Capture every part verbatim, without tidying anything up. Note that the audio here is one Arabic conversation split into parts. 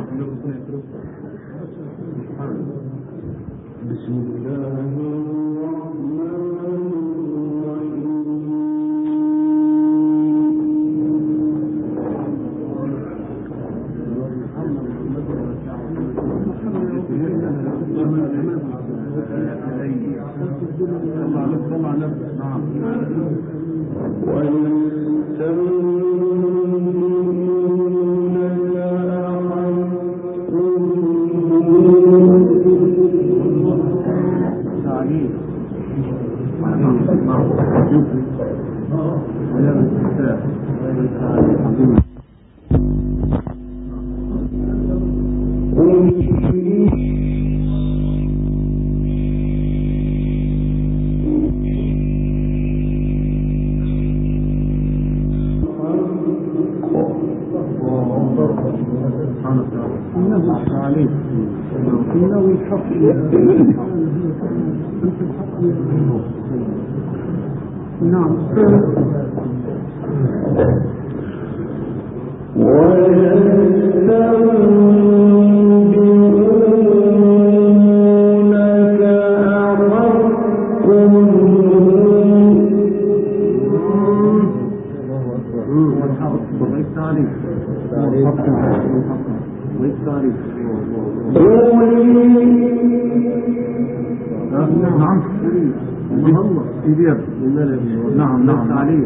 بسم الله الرحمن نعم نعم نعم عليه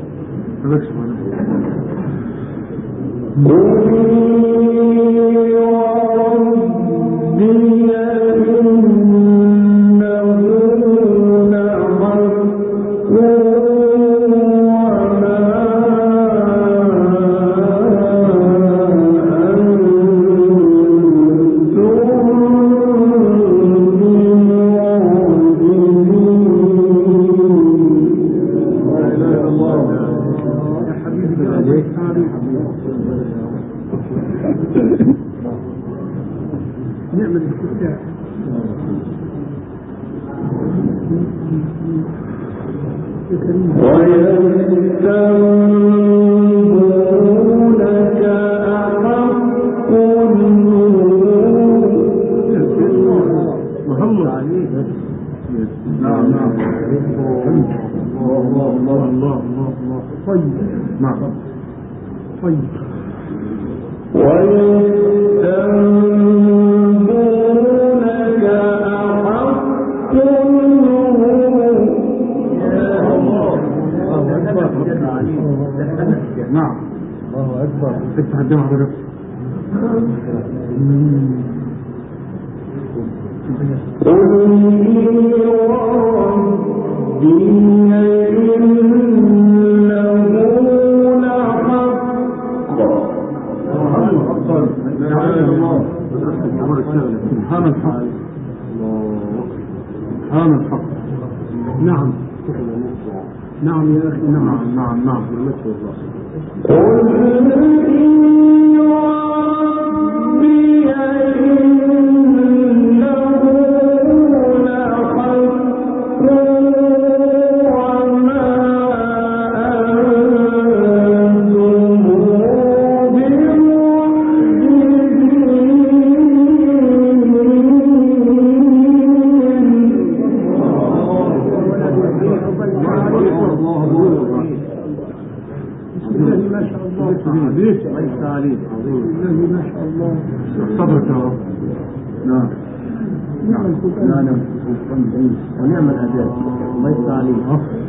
ونعم الأداء الله يفتح عليه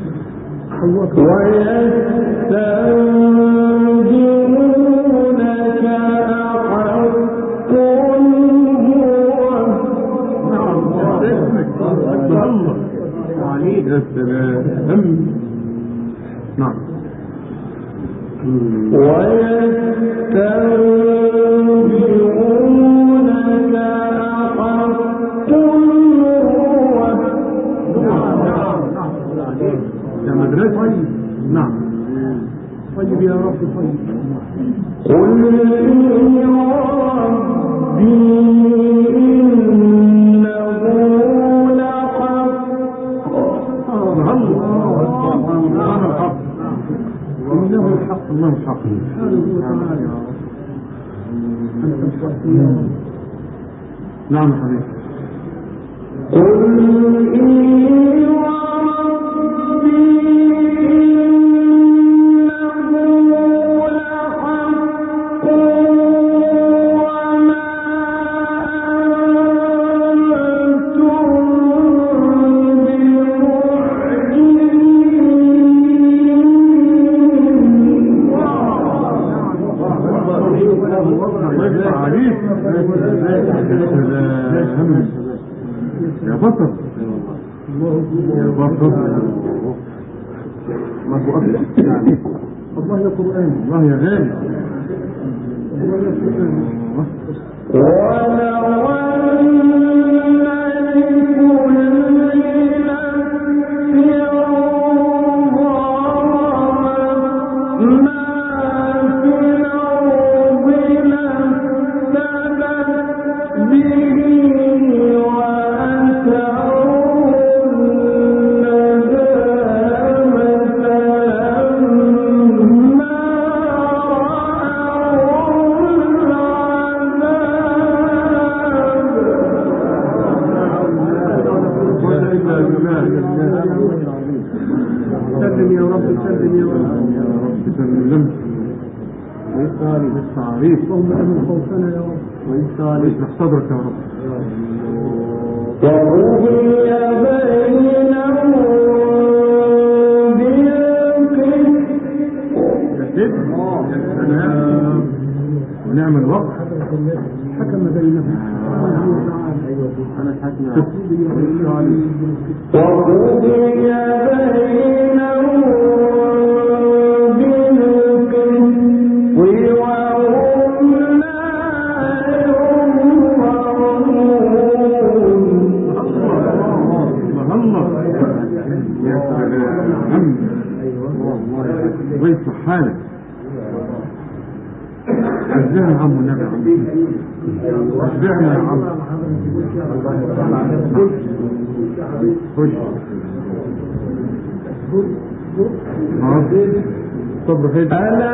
ويستنبئونك أحق هو عليك السلام نعم ويستنبئونك أحق مدرسة نعم طيب يا رب طيب قل إني ربي إنه لحق الله الحق إنه الحق الله الحق نعم حبيبي. قل إني يا بطل يا بطل الله يا قرآن الله يا غالي الله يا سلم يا رب سلم يا رب يا رب سلم ويستعلي بالتعريف اللهم امن خوفنا يا رب ويستعلي اشرح صدرك يا رب وقضي بينهم بالقسط يا سلام ونعم الوقت حكم بينهم أنا حكم وقضي ويصلح حالك اشبعنا يا عم النبي اشبعنا يا عم خش صبر خير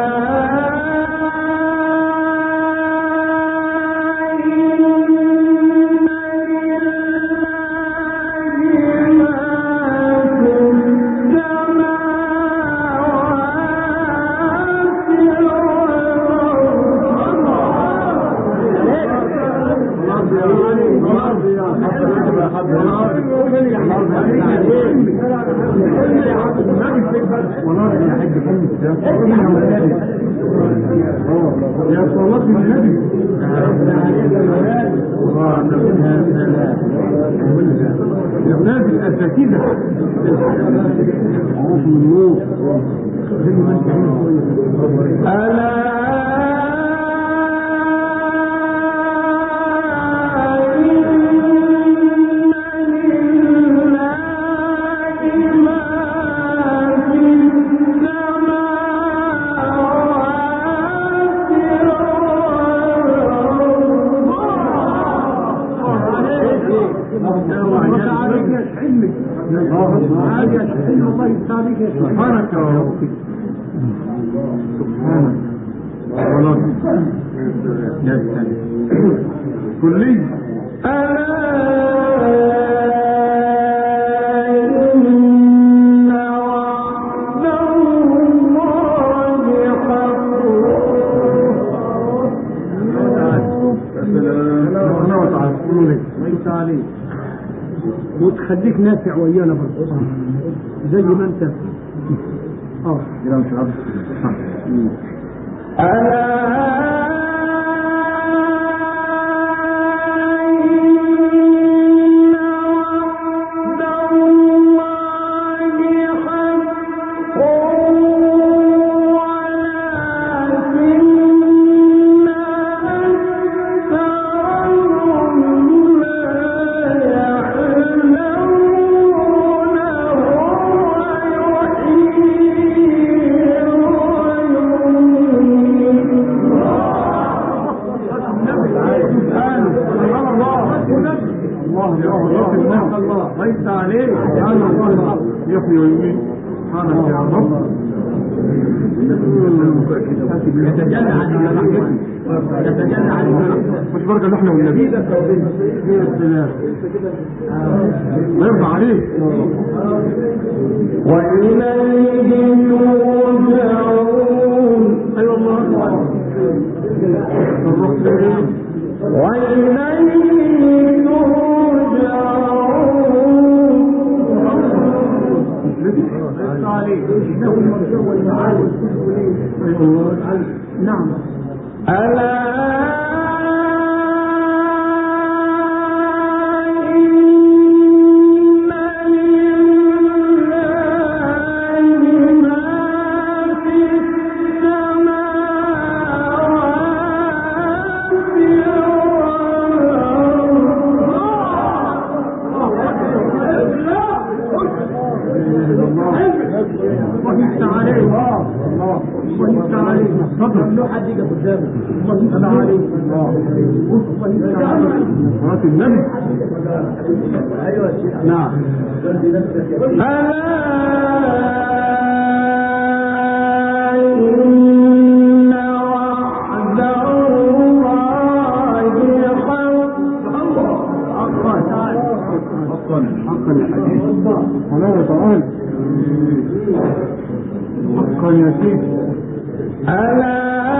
والله يا حاج محمد يا صلاة النبي يا ولاد الأساتذة عروف من نور ألا سبحانك يا رب سبحانك والله يا سلام كلي وتخليك نافع ويانا برضه زي ما انت اه كده مش عارف ليس عليه سبحان الله يحيي ويميت سبحانك يا رب يتجلى عن رحمته مش بركة اللي احنا والنبي يا سلام ما يرضى عليك. وإليه ترجعون. ايوه الله وإليه ترجعون. نعم. ألا صلاة النبي. نعم. إن وعد الله حق. حقا حقا الحديث حلاوة تعالى حقا يا سيدي. ألا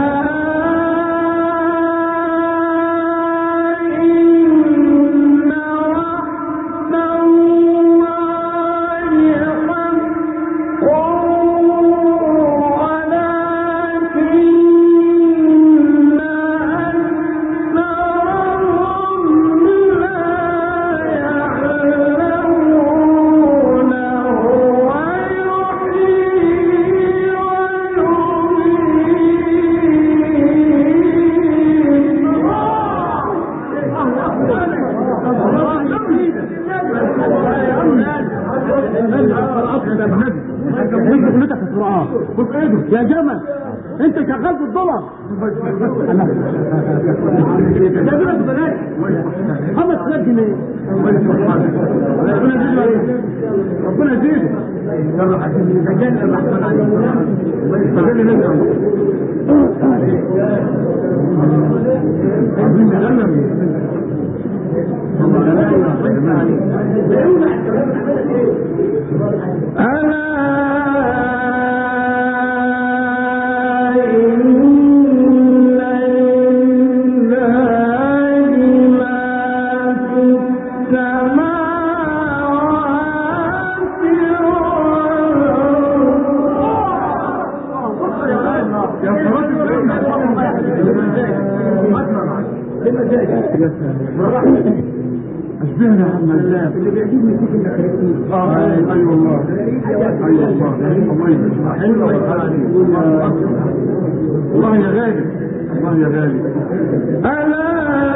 يا جمل انت شغال في الدولار ده بلا ببلاش خمس آلاف جنيه ربنا يزيدك تجنن الرحمن عليك تجنن اشبهنا يا عم الزاب اللي بيعجبني فيك انك خريجتني. اه اي والله اي والله الله يسلمك حلوه والله يا غالي الله يا غالي. ألا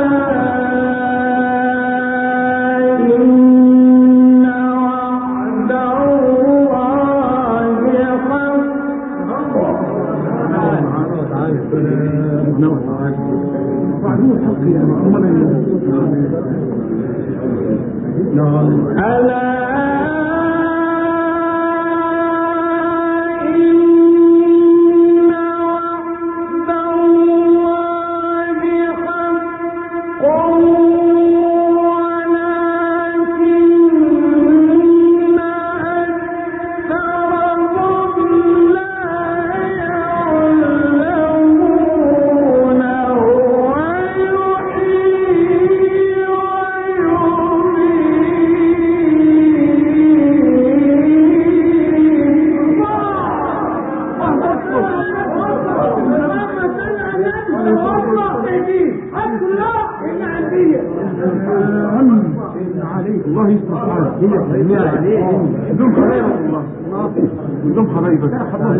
الله يسمع حالك هي عليه بدون خبايا والله بدون خبايا بس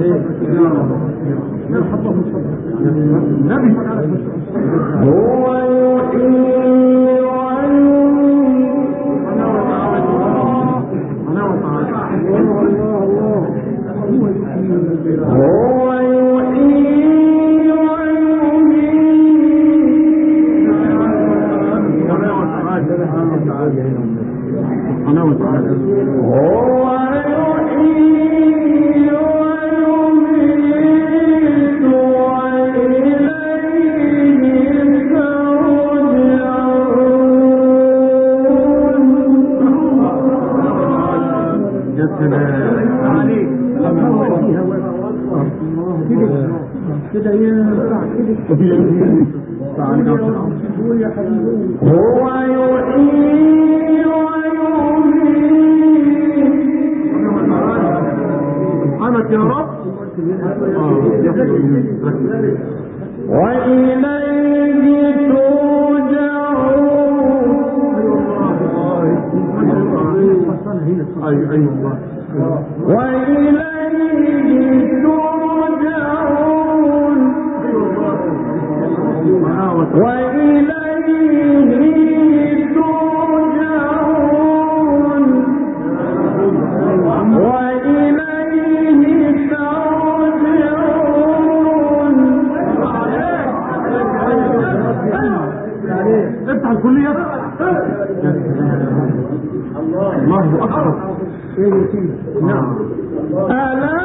النبي هو يحيي ويميت. انا وتعالى هو يحيي ويميت. انا وتعالى انا وتعالى هو يحيي ويميت وإليه هو يحيي ويميت سبحانك يا رب. وإليه ترجعون. أيوة أيوة الله. وإليه ترجعون. وإليه ترجعون. وإليه ترجعون. افتح الكلية. الله أكبر. نعم. ألا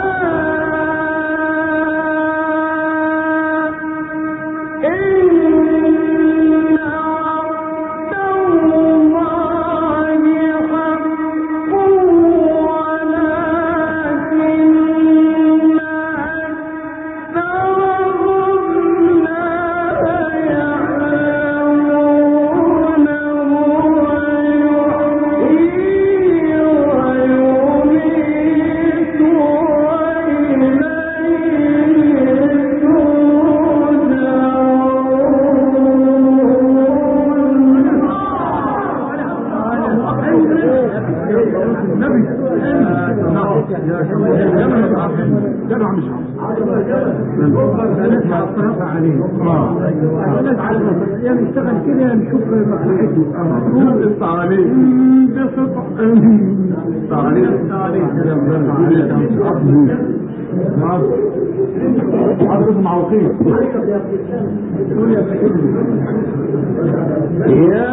يشتغل كده نشوف مصلحته. انت عليه انت عليه حضرتك معوقين. يا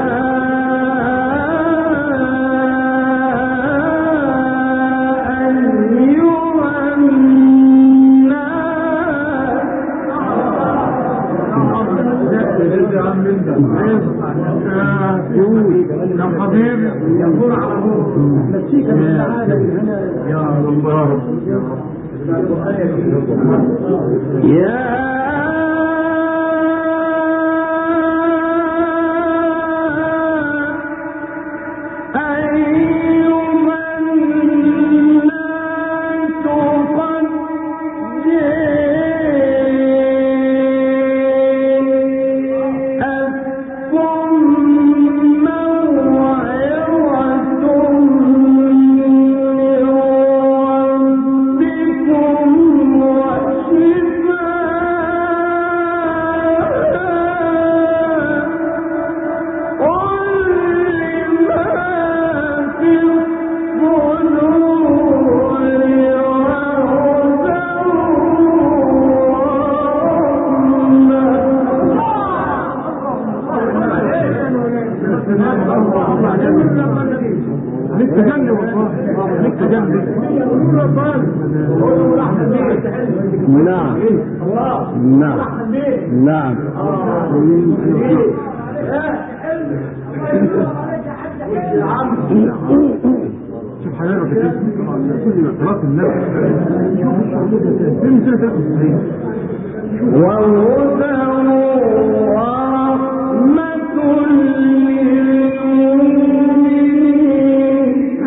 يا حبيبي ينظر على نور مسيك من العالم هنا يا الله يا نعم نعم نعم شوف حضرتك كل خلاص النبي وهدى ورحمة للمؤمنين.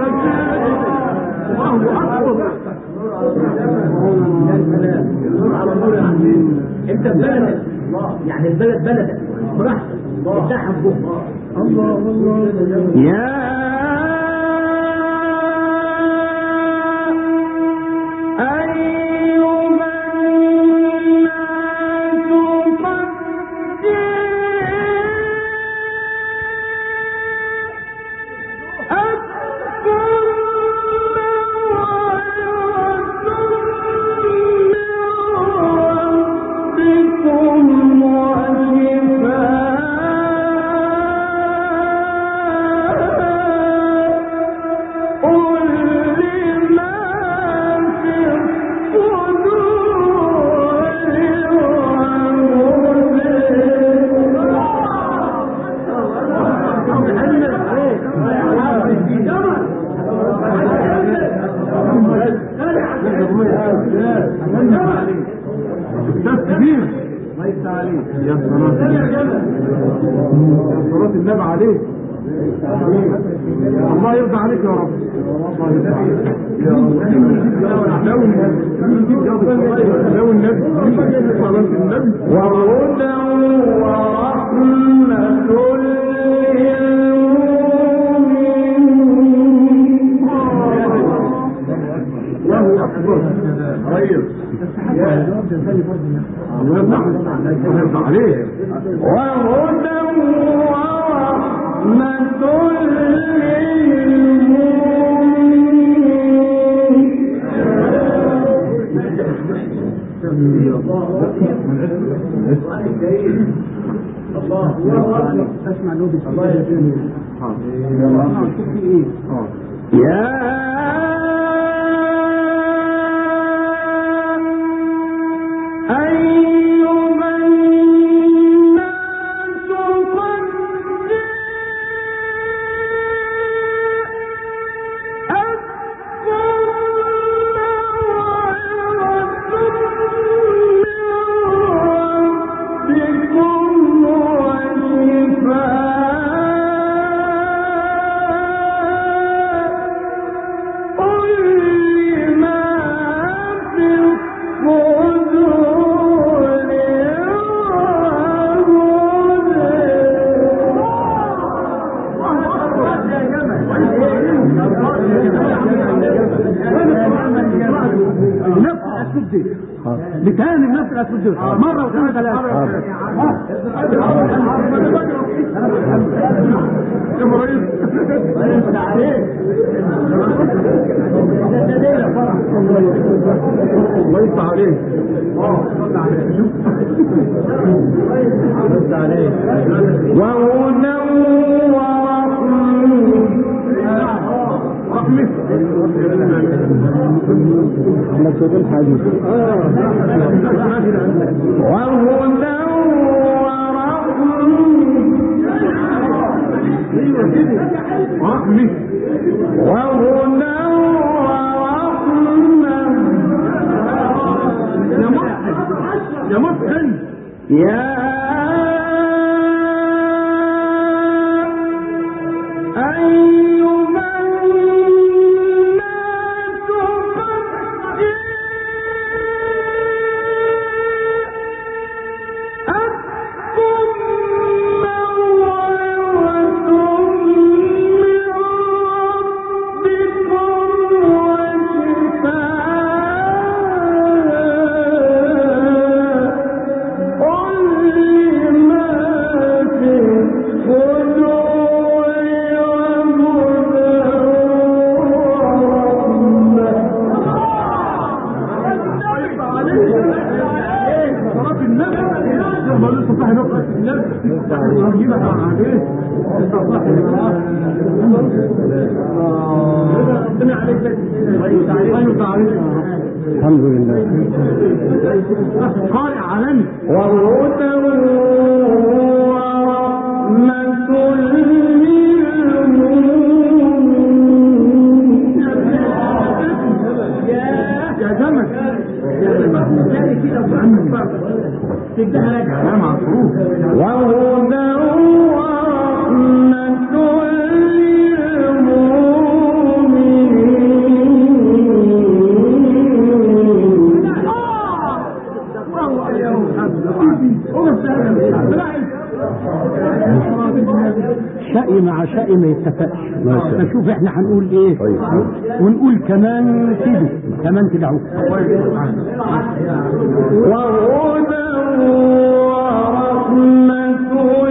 انت بلدك يعني البلد بلدك براحتك بتاعها بكره. الله الله يا يا صلاة يا صلاة النبي عليك الله يرضى عليك يا رب. لو النبي صلاة النبي وهدى ورحمة الله أكبر ريس الله يرضى عليك. وهدى ورحمة الله اسمع له الله يا بتاني الناس الاسود مره وثلاثه ثلاثه يا ريس الله يفتح عليك وهدى رحمة على صوت الحديث وهدى ورحمة رحمة وهدى ورحمة يا محسن يا أيها الناس قد جاءتكم موعظة من ربكم وشفاء لما في الصدور الحمد لله قارئ عالمي وهدى ورحمة للمؤمنين يا جمل كلام عصروف وهدى ورحمة شقي مع شقي ما يتفقش. فشوف احنا هنقول ايه ونقول كمان كده كمان كده اهو وهدى ورحمة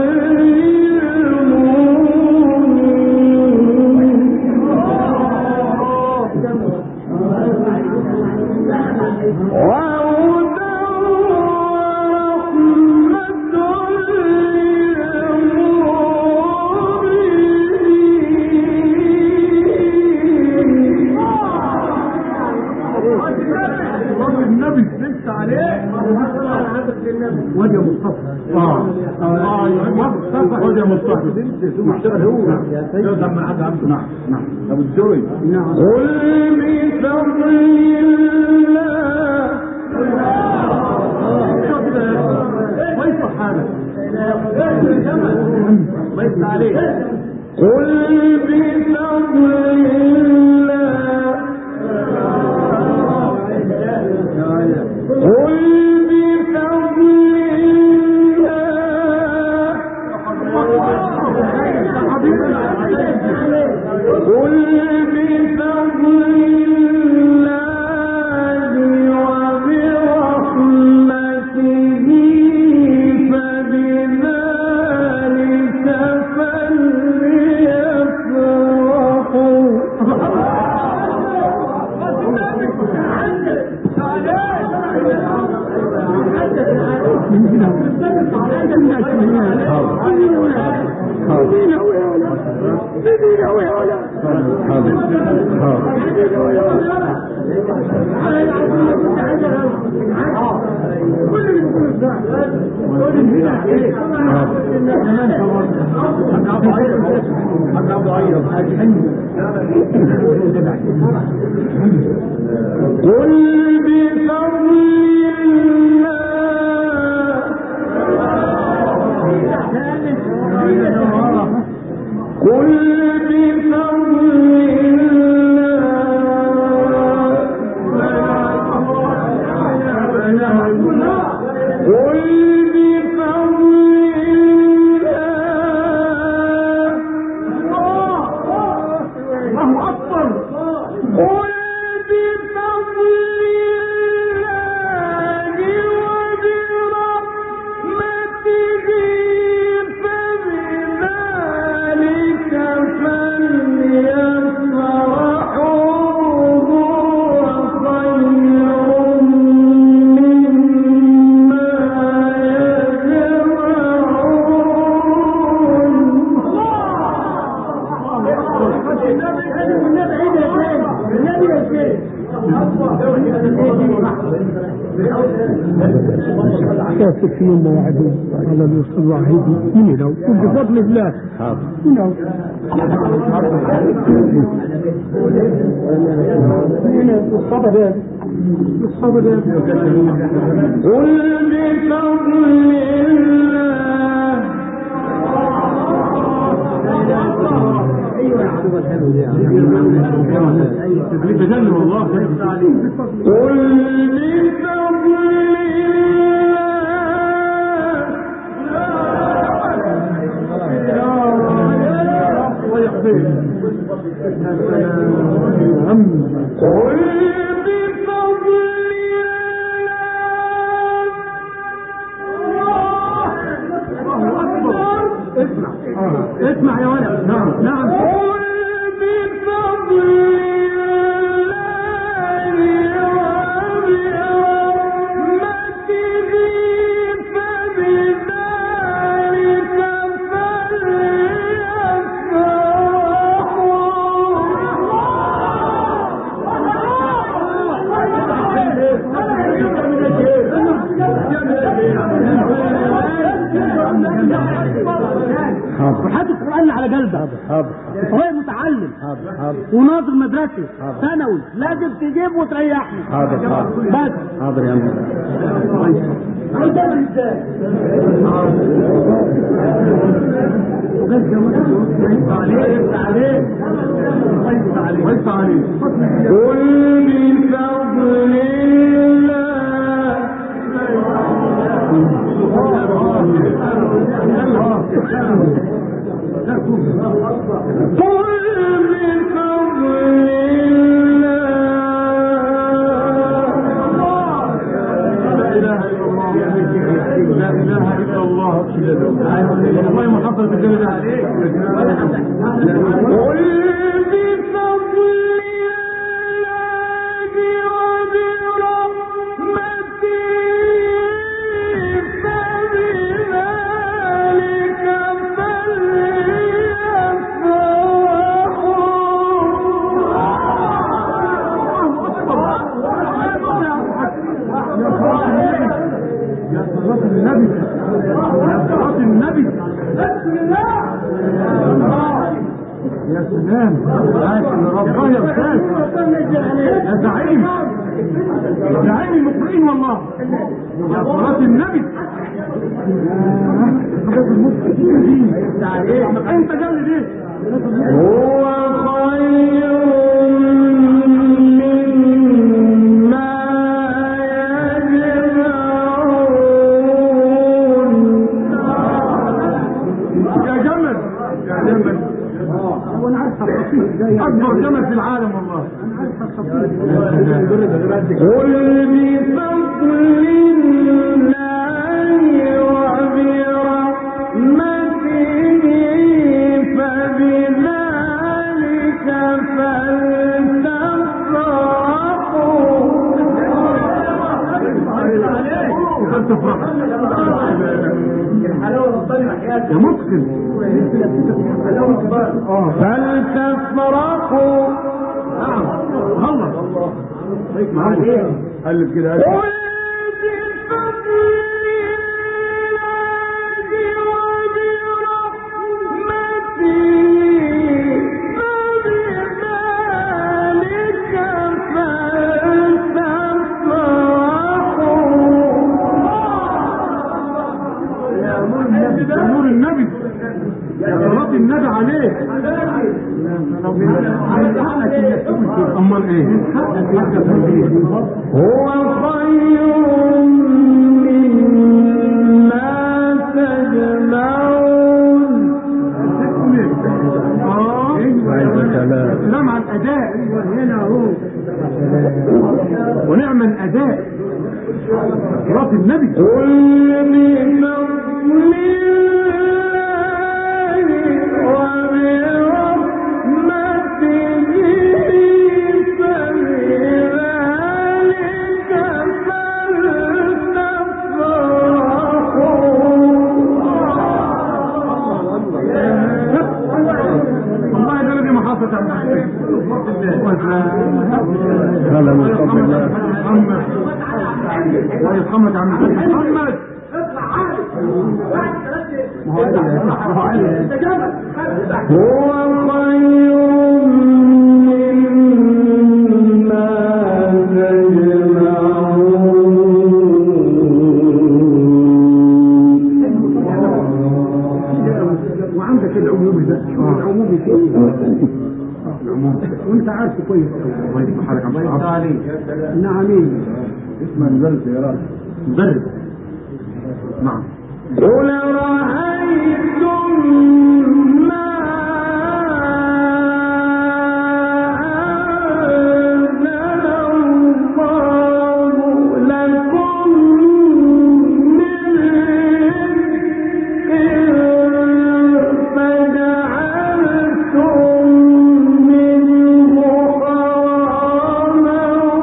النبي لسه عليه وجه مصطفى اه اه مصطفى وجه مصطفى مشتغل هو يقدر مع حد عنده. نعم نعم ابو الجوي نعم قل بفضل الله كويس تعالى الله يفتح عليك. قل بفضل الله قل بفضل قل بفضل الله وبرحمته فبذلك فليفرحوا. قل بفضل الله قل بفضل الله قل بفضل الله أكبر قل بفضل الله وبرحمته فبذلك فليفرحوا هو خير مما كافر في يوم وعدوا على الوصول الوحيد من لو بفضل الله من لو الصبر يا الصبر يا قل بفضل بجنب الله قل بفضل قل بفضل اسمع يا ولد. نعم نعم قل بفضل وحط القرآن على قلبك. حاضر هو متعلم حاضر حاضر وناظر مدرسي حاضر. ثانوي لازم تجيب وتريحني. حاضر حاضر بس حاضر يا عم. قل بفضل لا اله الا الله. والله ما حصلت الجنة عليك. قل بفضل النبي يا صلاة النبي. يا سلام. يا رب يا استاذ يا زعيم. يا عين المقرئين والله يا صلاة النبي. انت جالي دي هو خير مما يجمعون. يا جمل يا جمل اكبر جمل في العالم والله. قل بفضل الله وبرحمته فبذلك فلتفرحوا. يا متقن فلتفرحوا. خلص قلب كده نور النبي يا صلاة النبي عليه. امال ايه؟ هو خير مما تجمعون. اه سلام على الاداء هنا اهو ونعم الاداء صلاة النبي. قل هلا من قبل الله محمد ويرحمك عن محمد. هو خير مما تجمعون. وعندك العمومي ده العمومي فيه وانت عارف كويس. الله يفتح عليك عم عليك. نعمين اسمه مدرس يا راجل مدرس. نعم. قل رأيتم ما أنزل الله لكم من رزق فجعلتم منه حراما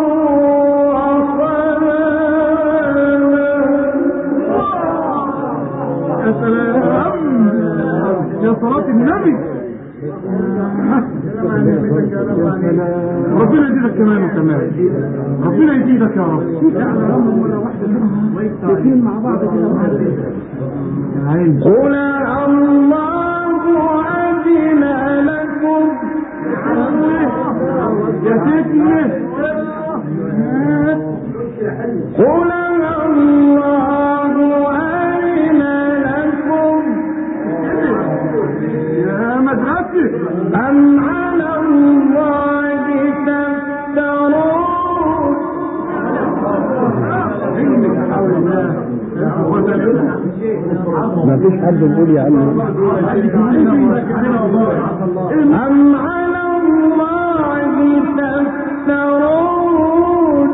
وحلالا. يا سلام يا صلاة النبي. ربنا يزيدك كمان وكمان. ربنا يزيدك يا رب. الاثنين مع بعض كده. قل الله أذن لكم. يا سيدنا قل الله أذن لكم يا مدرسة أم على الله تفترون. ما فيش حد يقول يا عم. أم على الله تفترون.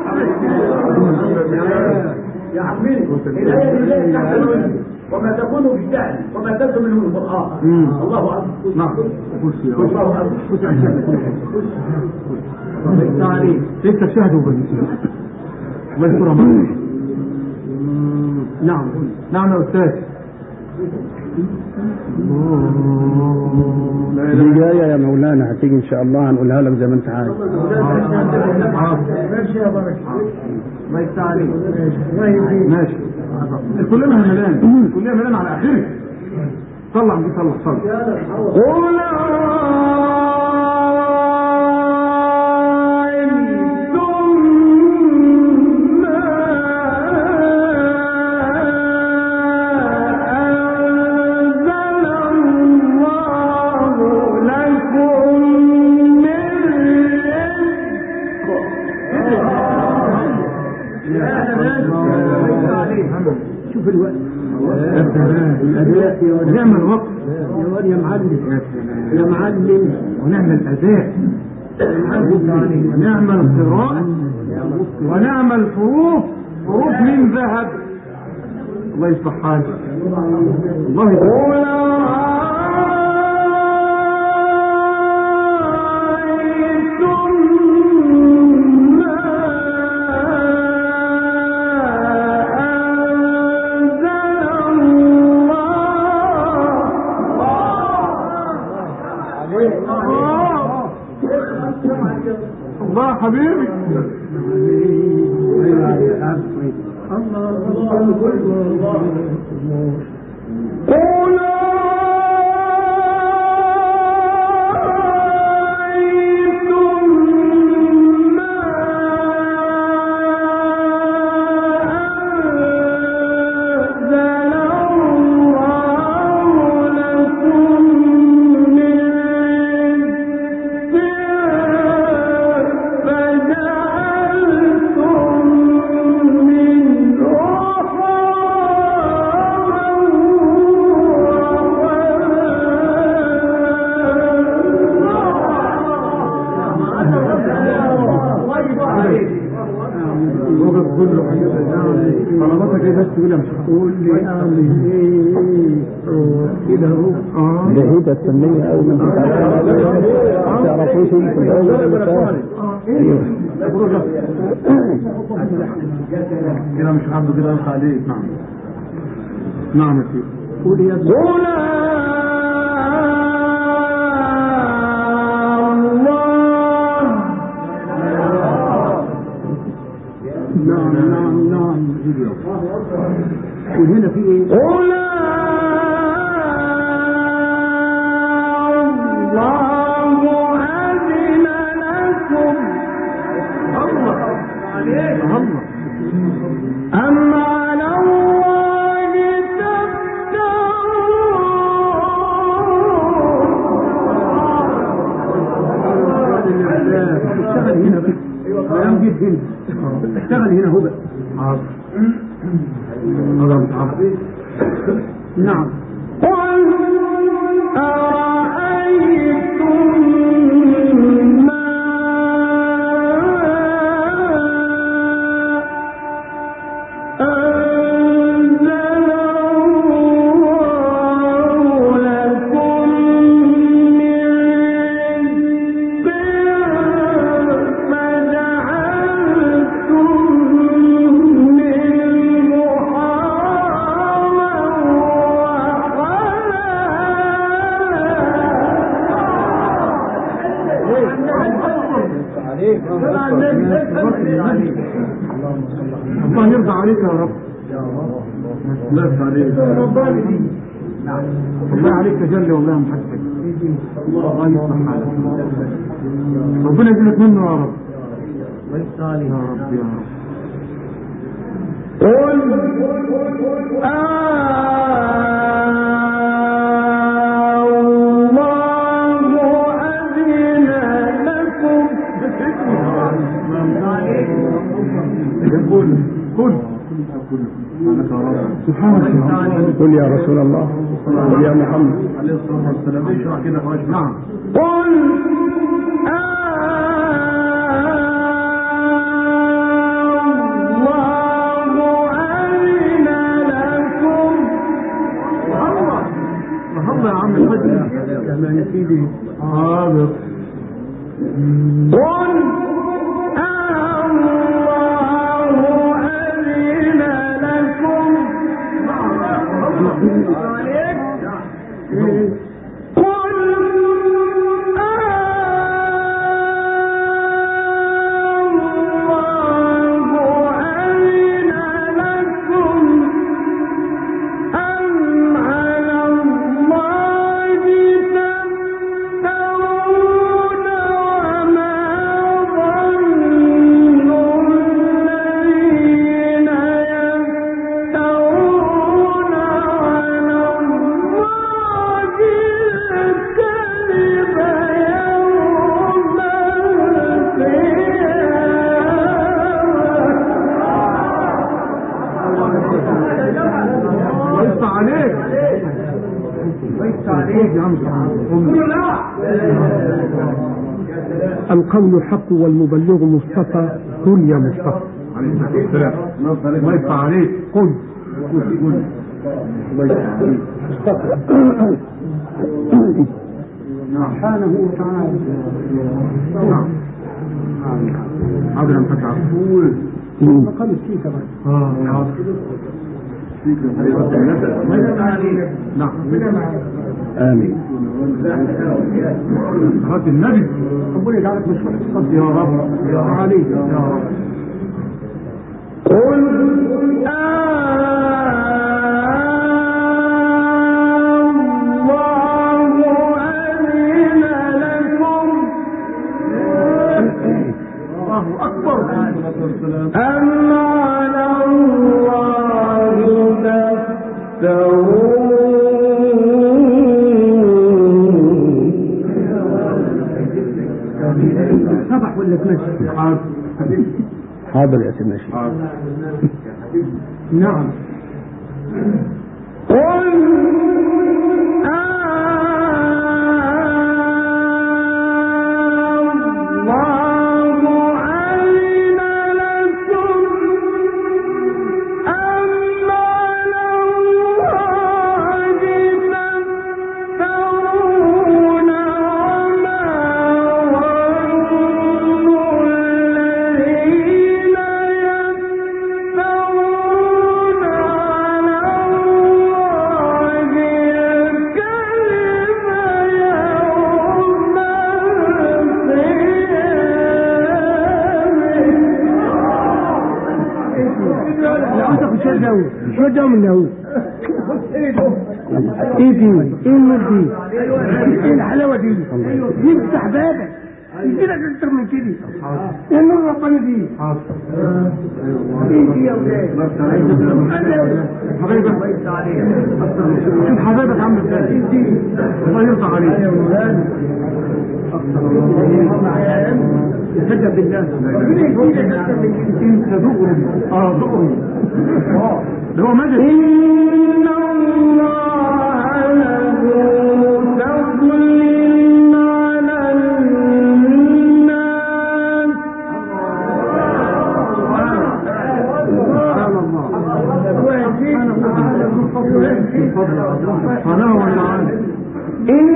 يا عمي الآية لله تحت وما تكون بالجهل وما تلزم منه القرآن. الله أكبر. نعم الله أكبر. انت شاهدوا بالنسبة الله يسترها معك. نعم نعم يا أستاذ. دي جاية يا مولانا هتيجي ان شاء الله هنقولها لك زي ما انت عايز. ماشي يا بركة. الله يفتح عليك. ماشي كلنا ملان كلنا ملان على اخره. طلع دي طلع طلع. قل رأيتم الأداء ونعمل وقت يا معلم يا يا معلم ونعمل أداء ونعمل قراءة ونعمل حروف حروف من ذهب. الله يصلح حالك. الله يصلح. الله حبيبي. الله الله طلباتك ايه بس تقول مش هقول لي اعمل ايه كده اهو. اه ده هي السنية او من ما تعرفوش انتوا الاول ايوه كده مش عنده كده الخ عليك. نعم نعم يا سيدي. قول يا قول نعم نعم نعم. وهنا في ايه؟ قول الله أذن لكم. الله عليك. الله أم على الله تفترون. اشتغل هنا بس. كلام جد هنا. اشتغل هنا هو بس. حاضر. هذا متعرف. نعم. قل أرأيتم ما أنزل الله لكم من بر فجعلتم منه الله يرضى عليك يا رب. الله يرضى عليك. الله عليك تجلي والله محسن. الله يصلح حالك. ربنا يجزيك منه يا رب. يا رب يا رب. قل قل قل سبحانك قل يا رسول الله قل يا محمد عليه الصلاة والسلام. اشرح كده خلاص. نعم. قل الله أذن لكم. الله الله يا عم الحج كمان يا سيدي. حاضر. قل القول الحق والمبلغ مصطفى. قل يا مصطفى عليه الصلاة والسلام. الله يفتح عليك. قل قل قل الله يفتح عليك. سبحانه وتعالى. نعم حاضر. انت تعرفون مقام السيكة بس. اه حاضر. نعم آمين. صلاة النبي ربنا يجعلك مش صدق يا رب يا عليك يا رب. قل الله أكبر. أم على الله تفترون. صبح ولا تمشي؟ حاضر حاضر يا سيدنا الشيخ. نعم. قل شو جو منه هو؟ ايه دي؟ ايه النور دي؟ ايه الحلاوة دي؟ يفتح بابك يجيلك اكتر من كده. يا نور ربنا دي. ايه دي يا ولاد؟ حبايبك شوف حبايبك عامل ازاي. الله يرضى عليك. يسجد بالله. انت دغري. اه دغري. ده هو مدد. إن الله له فضل على الناس. سبحان الله. سبحانه وتعالى. إن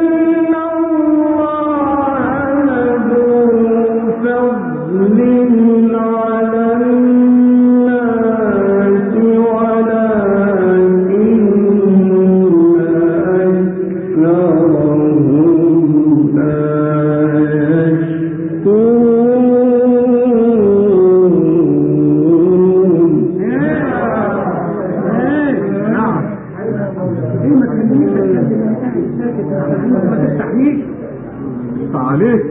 الله له فضل على الناس ولكن أكثرهم لا يشكرون. عليك.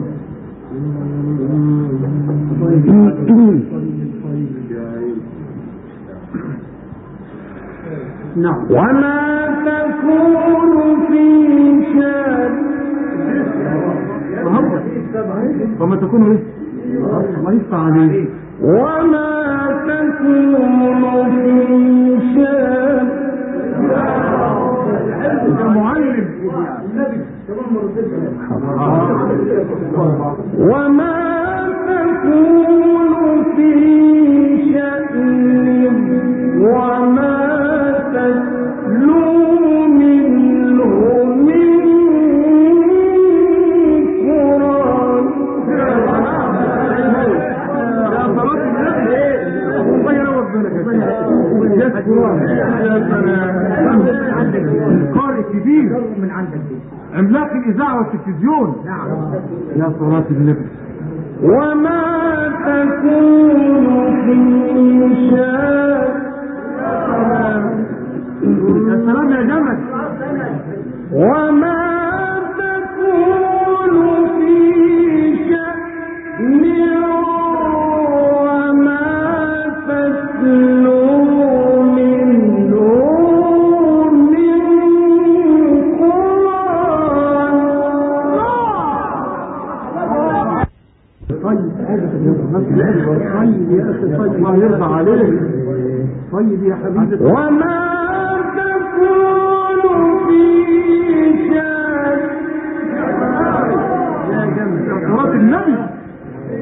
نعم. وما تكون في شأن. وما تكون ايه؟ الله يفتح عليك. وما تكون في شأن. يا معلم. وما تكون في شأن وما تتلو منه من قرآن. يا صلاة النبي الله ينور بالك يا قرآن. يا سلام. قارئ كبير من عندك عملاق الإذاعة والتلفزيون. نعم يا صلاة النبي. وما تكون في شأن. يا سلام يا جمل. وما تكون في شأن وما تتلو منه من قرآن. طيب طيب يا أخي طيب الله يرضى عليك. طيب يا حبيبي. وما تكون في شأن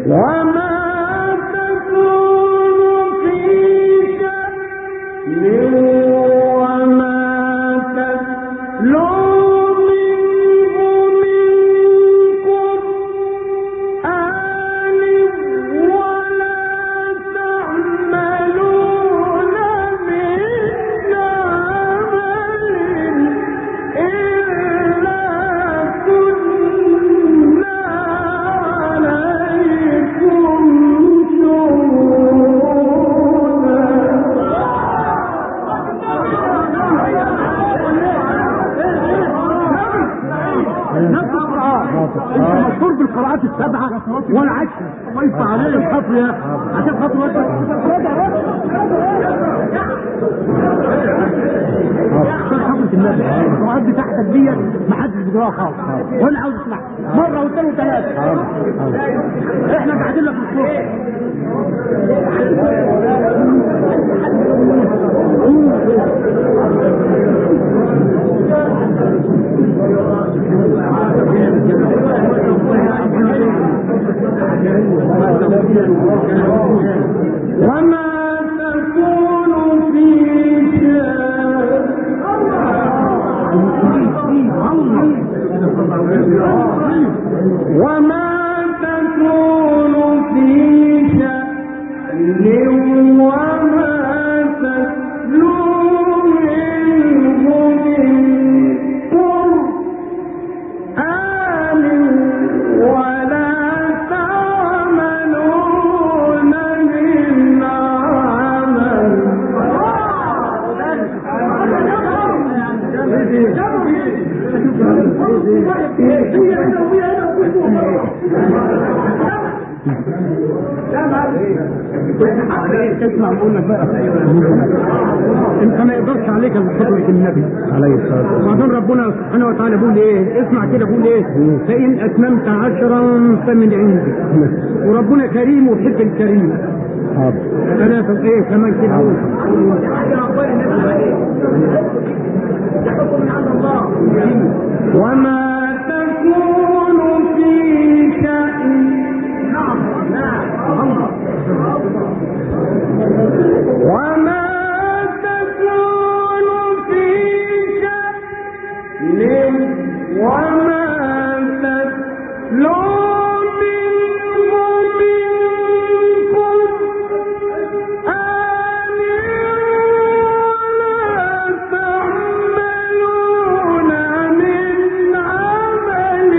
مشهور بالقراءات السبعة والعشر. الله يفتح عليك الخطر يا اخي عشان خاطر وانت خطرة النبي القراءات بتاعتك ديت محدش بيقراها خالص وانا عاوز اسمعها مرة واثنين وثلاثة. احنا قاعدين لك الصبح وما تكون في وما تكون في شأن وما تتلو منه من قرآن ولا تعملون من عمل اسمع بقول لك بقى انت ما يقدرش عليك بفضل النبي عليه الصلاه والسلام. وبعدين ربنا سبحانه وتعالى بيقول ايه؟ اسمع كده بيقول ايه؟ فان اتممت عشرا فمن عندك. وربنا كريم ويحب الكريم. حاضر ثلاثه ايه كمان كده وما تكون في شأن وما تكون في شأن وما تتلو منه من قرآن ولا تعملون من عمل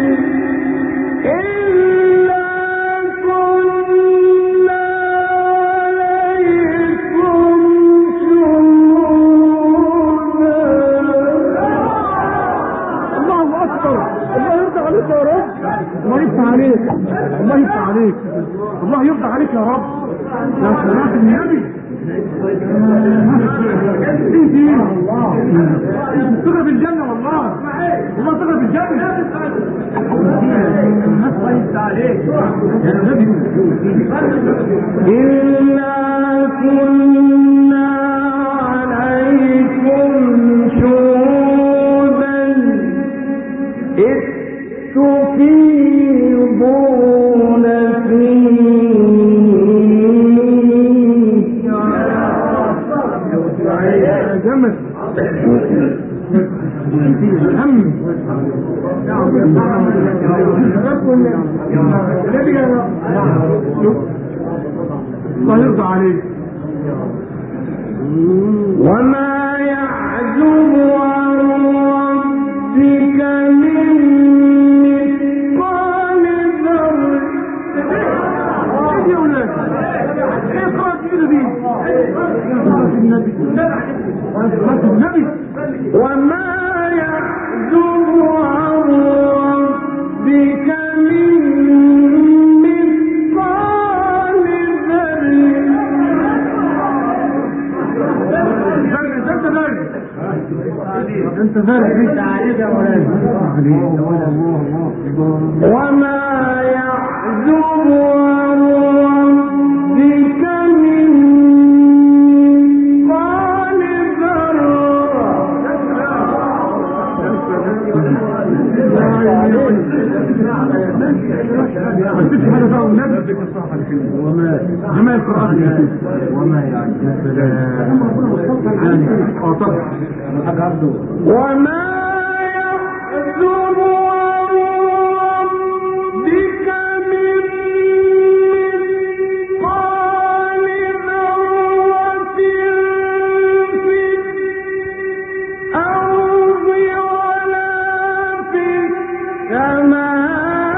إلا كنا عليكم شهودا. الله اكبر. الله يرضى عليك يا رب. الله يفتح عليك. الله يفتح عليك. الله يرضى عليك يا رب. يا صلاة النبي تغرب الجنة والله. والله تغرب الجنة. الله يفتح عليك يا نبي. إلا كنا عليكم شهودا إذ تفيضون فيه. يا جمل هم الله يرضى عليك. وما يعزب عن ربك من مثقال ذرة. يا اولاد ايه قرأت كده دي النبي النبي. وما يعزب عن ربك من مثقال ذرة. انت ذلك انت ذلك انت عليك يا مولانا. وما يعزب عن ربك من مثقال ذرة ما تسيبش حاجه بقى والنبي وما وما يقرأني وما يعني يعني اه طبعا وما يحزن ربك من مثقال ذرة في الأرض ولا في السماء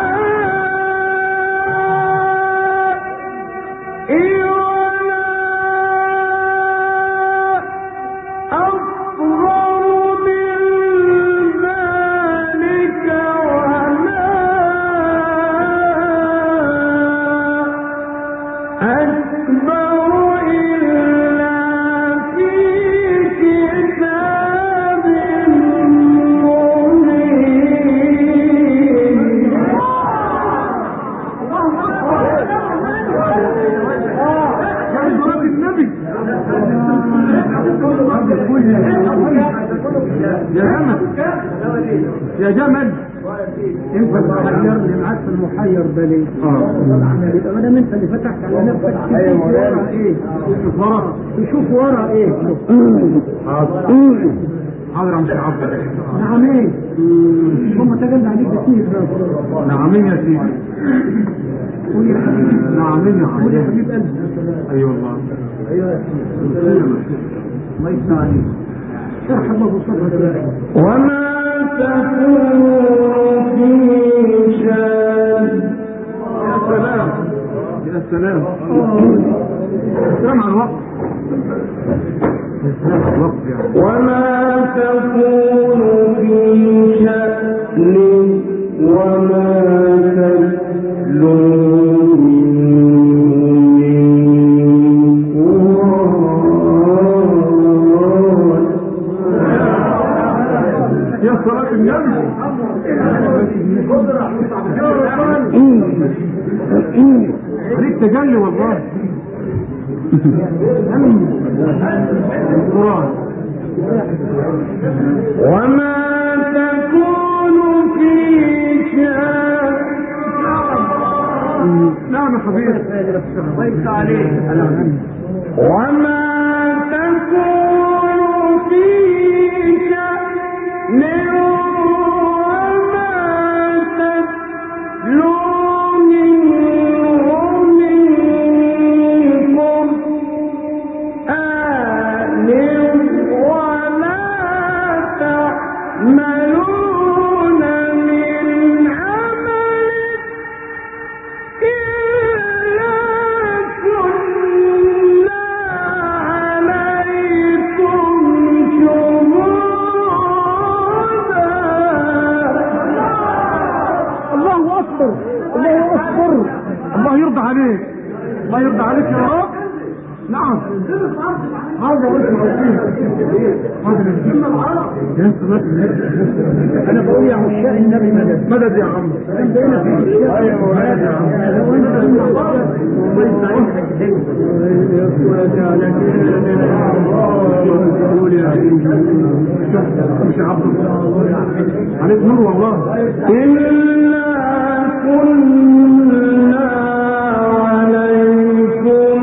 يا جمل انت محيرني معاك في المحير ده ليه؟ اه يبقى ما دام انت اللي فتحت على نفسك تشوف ورا ايه؟ تشوف ورا تشوف ورا ايه؟ حاضر حاضر مش عبد نعم ايه؟ هم تجلى عليك كتير نعمين يا سيدي قول يا حبيبي نعمين يا حبيبي قول يا حبيب قلبي اي والله ايوه يا سيدي الله يفتح عليك شرح الله صدرك وما تكون في شان يا سلام يا سلام السلام على الوقت السلام على الوقت يعني وما تكون في شأن وما تتلو صلاة النبي عليك تجلي والله القرآن وما تكون في شأن نعم يا حبيبي بيت عليك وما تكون في شأن الله يرضى عليك الله يرضى عليك يا رب نعم هذا انا بقول يا عشاق النبي مدد مدد يا عم مدد يا عم مش عبد عليك نور والله إلا كنا عليكم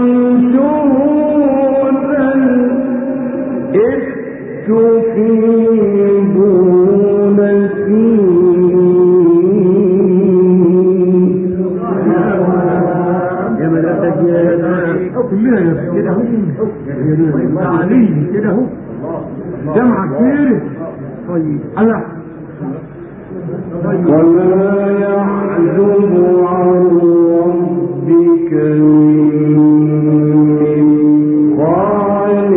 شهودا إذ تفيضون فيه يا ملاتك يا كلنا كده اهو تعليم كده اهو جمعة كبيرة طيب الله وما يعزب عن ربك من مثقال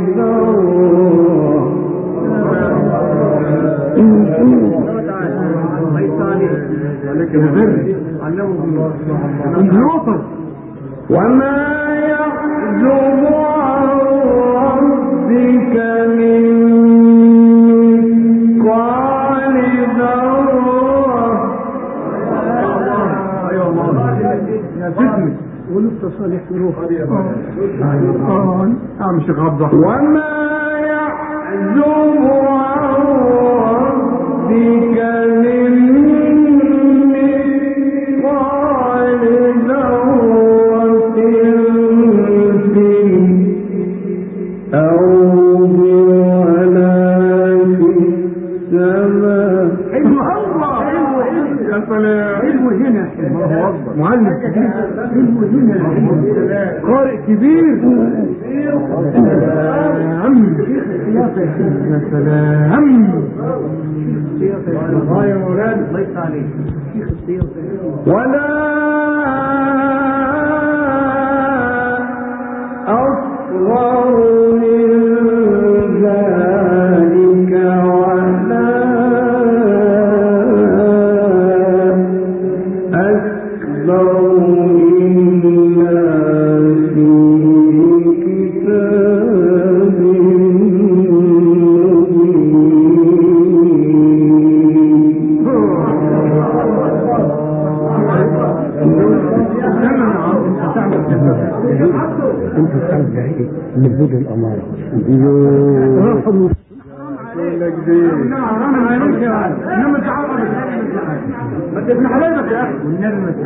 ذرة وما يعزب عن ربك من مثقال ذرة يا فتنة ولسه صالح روح اه اه مش غضة وما يعزب عن ربك من مثقال يا سلام. علمه هنا. الله اكبر. معلم كبير. علمه هنا. قارئ كبير. سلام. يا سلام. الله يا مولانا الله يفتح عليك. ولا أصغر من ذلك ولا أكبر إلا في كتاب انت تعرف بعيد من بدء الاماره. حرام عليك يا عم. انما انت عارف ما تبني حبايبك يا اخي. والنبي ما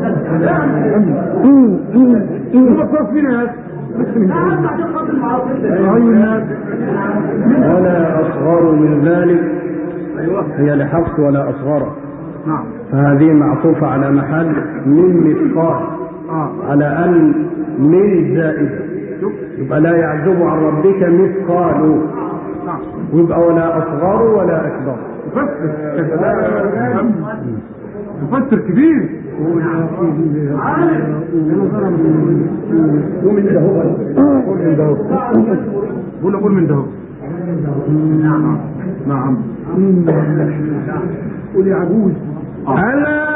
تعرف فينا يا اخي. ولا أصغر من ذلك هي لحفص ولا أصغر. نعم. فهذه معطوفة على محل من مثقال اه على أن من زائدة، يبقى لا يعزب عن ربك مثقال، نعم. ويبقى ولا أصغر ولا أكبر. مفسر مفسر كبير. ومن ده هو قول من ده قول قول من ده. نعم نعم. قول يا عجوز. ألا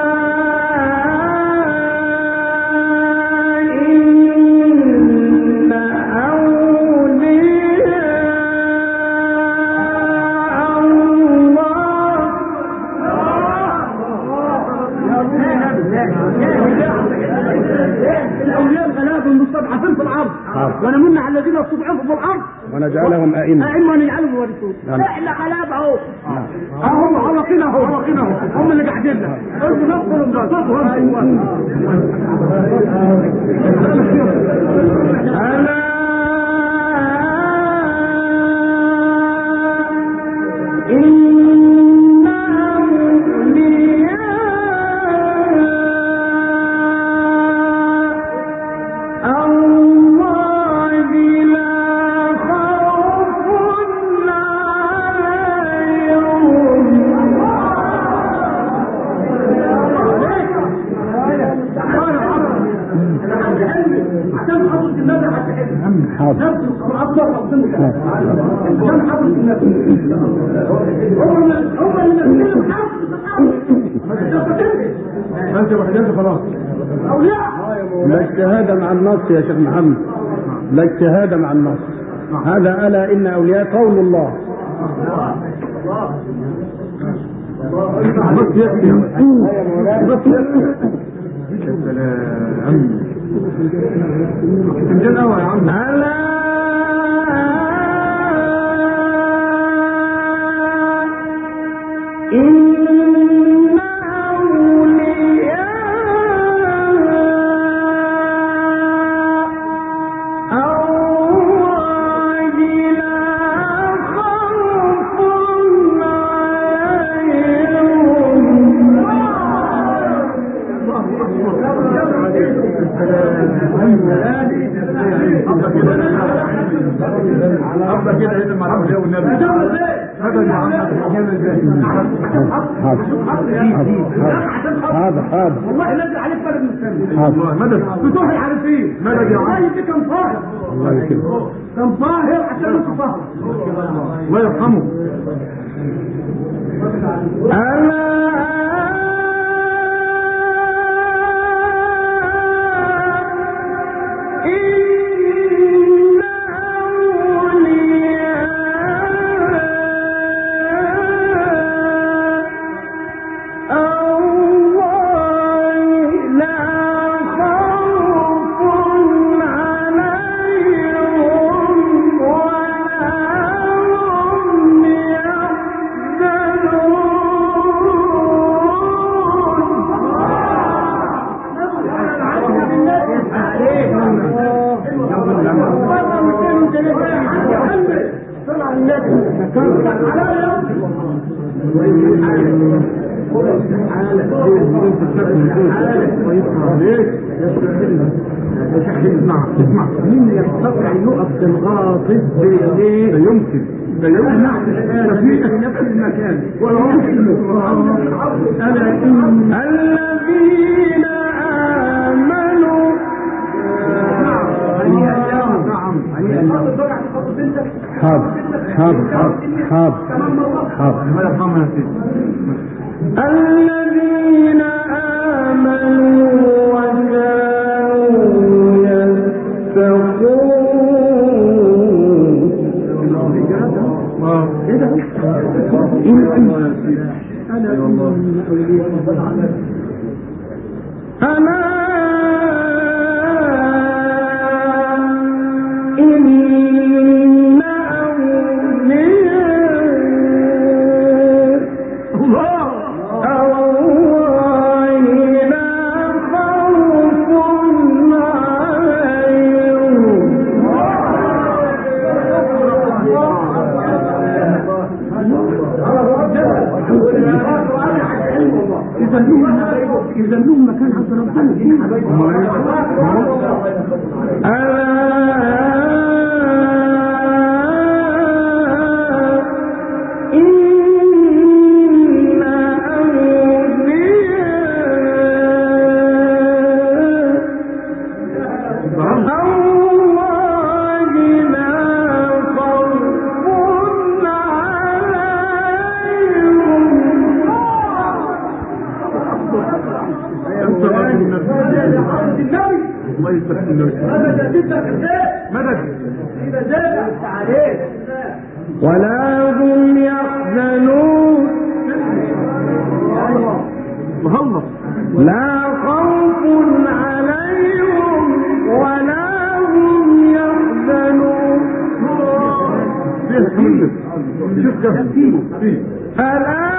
المستضعفين في الارض ونمن على الذين استضعفوا في الارض ونجعلهم أئمة ائمه ونجعلهم ورثون. لا الا غلابه اهو. هم حلقين اهو حلقين اهو هم اللي قاعدين لنا. انتوا نصرهم ده صوتهم. ألا إن لا اجتهاد مع النص يا شيخ محمد، لا اجتهاد مع النص. هذا ألا إن أولياء قول الله. بس يكفي بس يكفي. سلام يا عم. ألا إن أفضل كده هنا مع الأولياء والنبي. هذا يا عم هذا هذا والله نزل عليك مدد مستمر. والله مدد فتوح العارفين. مدد يا عم. والله دي كان طاهر. الله يكرمك. كان طاهر عشان انت طاهر. الله يرحمه. ألا Oh اسمع اسمع مين يستطيع يقف بالغاصب بايه؟ لا يمكن لا يمكن نحن في نفس المكان ولا يمكن. ألا إن الذين آمنوا حاضر حاضر حاضر حاضر حاضر الذين آمنوا وكانوا يتقون. أنا إذا لهم مكان عند ربنا. ولا هم يحزنون. لا خوف عليهم ولا هم يحزنون. ألا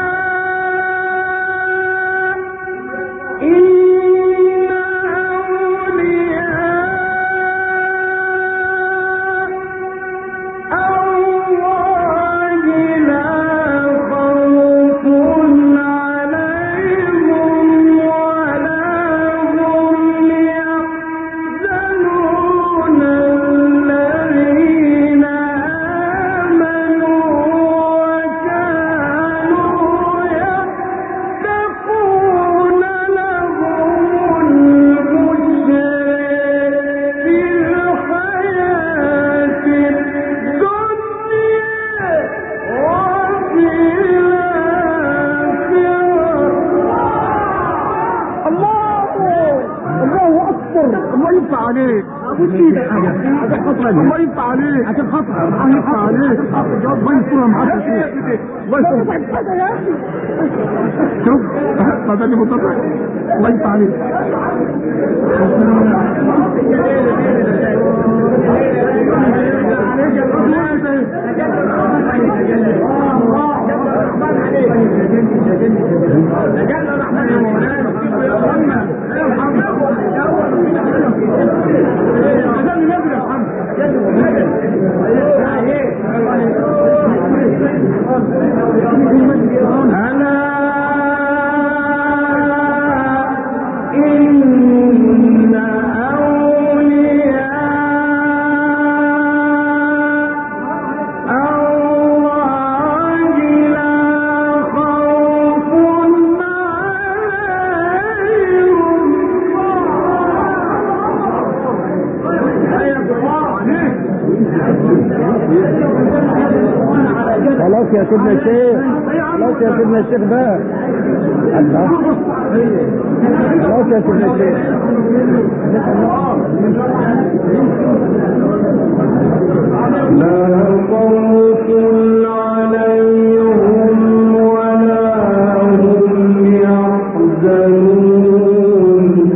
الله ينفع عليك عشان خاطر الله ينفع عليك الله ينصرها معاك الله ينفع يا اخي. شوف ما ده مطلع الله ينفع عليك. خلاص يا سيدنا الشيخ خلاص يا سيدنا الشيخ بقى خلاص يا سيدنا الشيخ. لا خوف عليهم ولا هم يحزنون.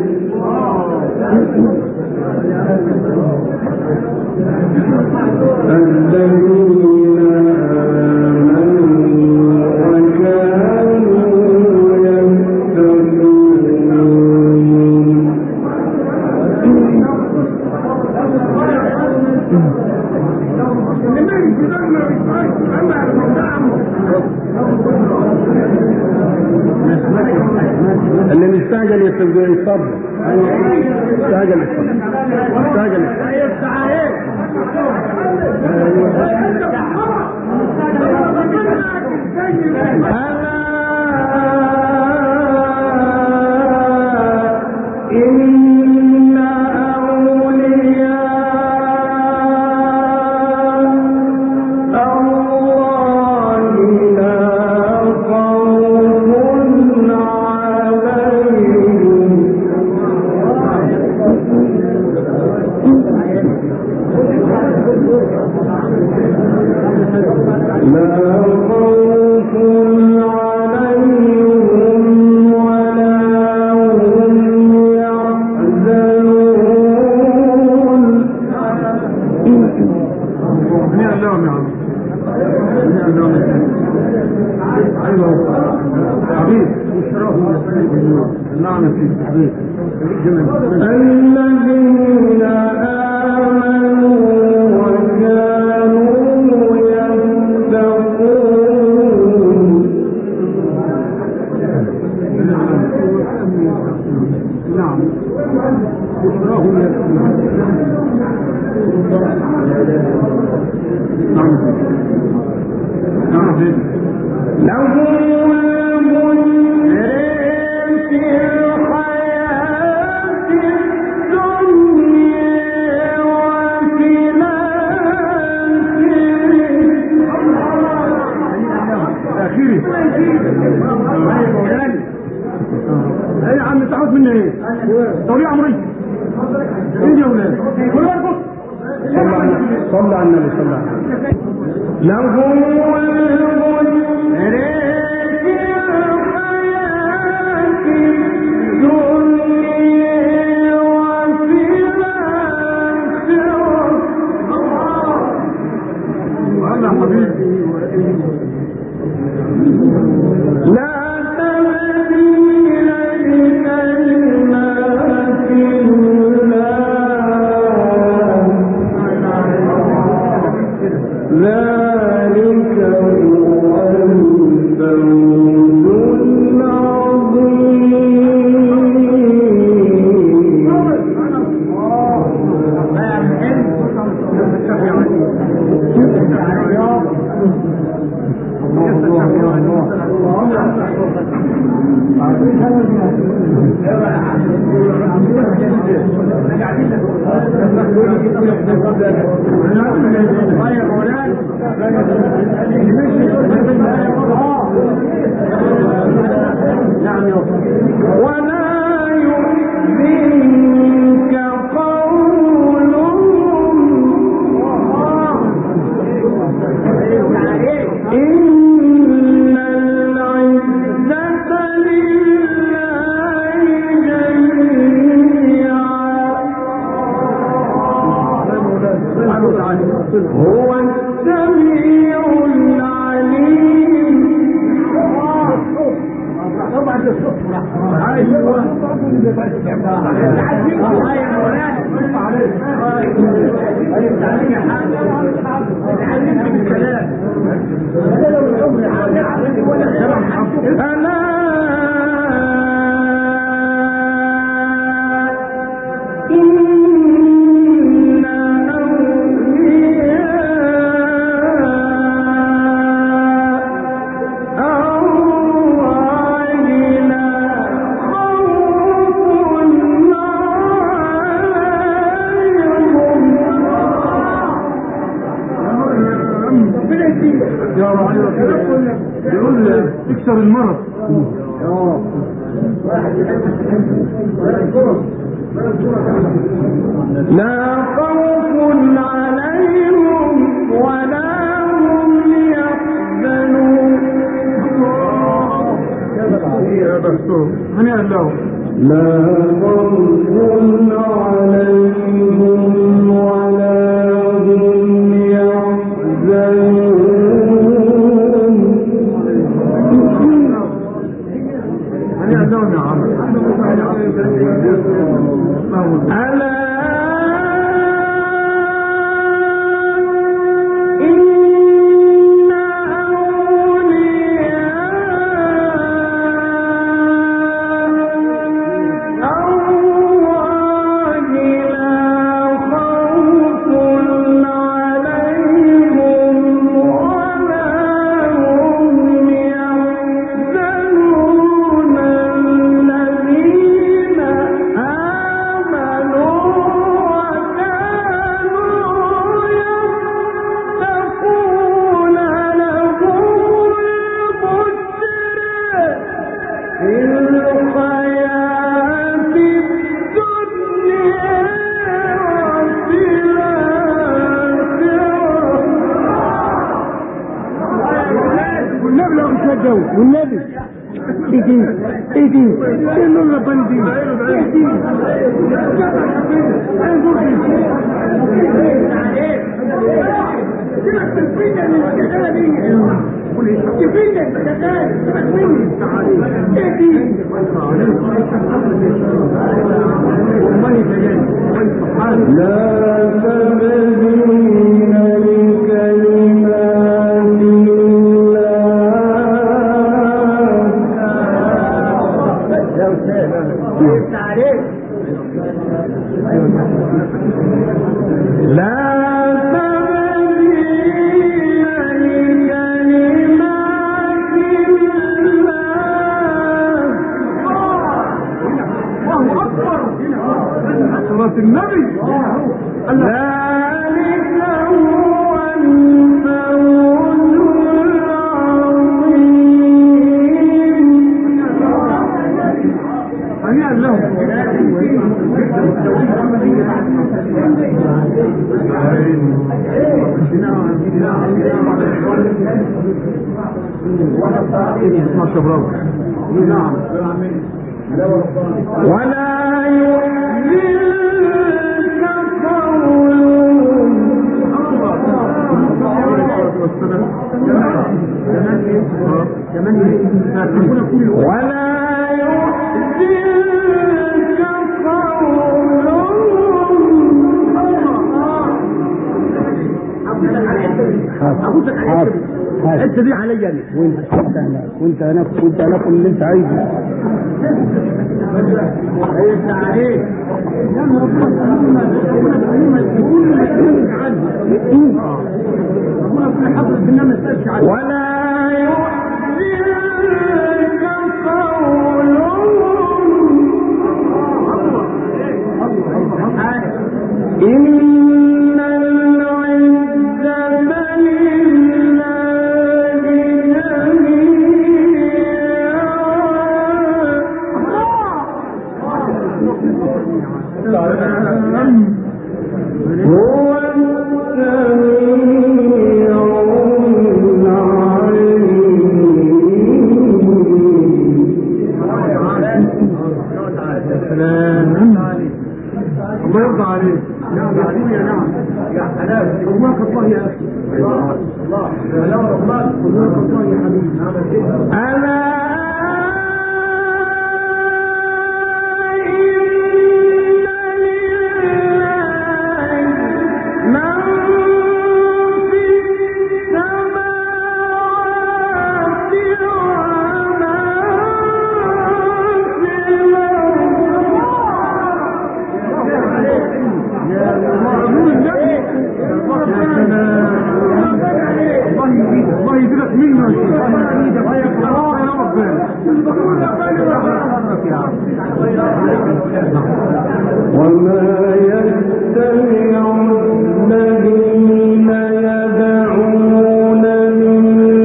الذين استعجل يستعجل يصبر استعجل يصبر استعجل إن أولياء الله لا خوف عليهم لا خوف عليهم ولا هم يحزنون. هنيئا لهم يا عم، هنيئا لهم. ايوه حبيب نعم فيك حبيب. الذين آمنوا وكانوا يتقون. نعم بشراهم يكفون. نعم نعم فيك. لهم الملك في الحياة الدنيا وفي الآخرة. ايه يا عم تعود مني ايه؟ دوري عمري ايه يا ولاد؟ صلى على النبي صلى الله عليه وسلم. لهم الملك في الحياة الدنيا وفي الآخرة. الله حبيبي لا تبديل لكلمات الله ذلك هو الفوز ولا يحزنك قولهم إن العزة لله جميعا هو السميع العليم. ألا إن أولياء الله لا خوف عليهم. يا رعي يقول اكسر المرض. لا خوف عليهم ولا هم يحزنون. يا بختهم هنيئا لهم. لا خوف عليهم ولا هم يحزنون. هنيئا لهم يا عم. ألا إن أولياء والنبي ايدي ايدي انه البندي ايدي لا تبدين النبي ذلك هو الفوز العظيم. هنيئا لهم. نعم ولا يحزنك قولهم ولا يحزنك قولهم. الحته دي عليا انا وانت انت هناك وانت هناك وانت هناك اللي انت عايزه. انت عليك ولا يحزنك قولهم إن وما يستمع الذين يدعون من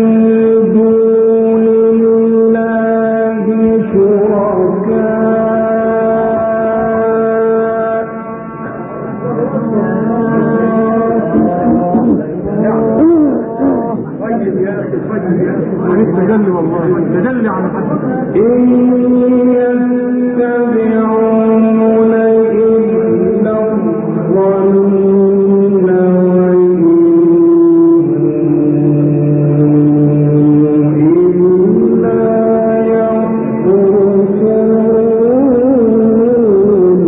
دون الله شركاء تجلي والله تجلي على حد إن يتبعون إلا الظن وإن إلا يخرصون.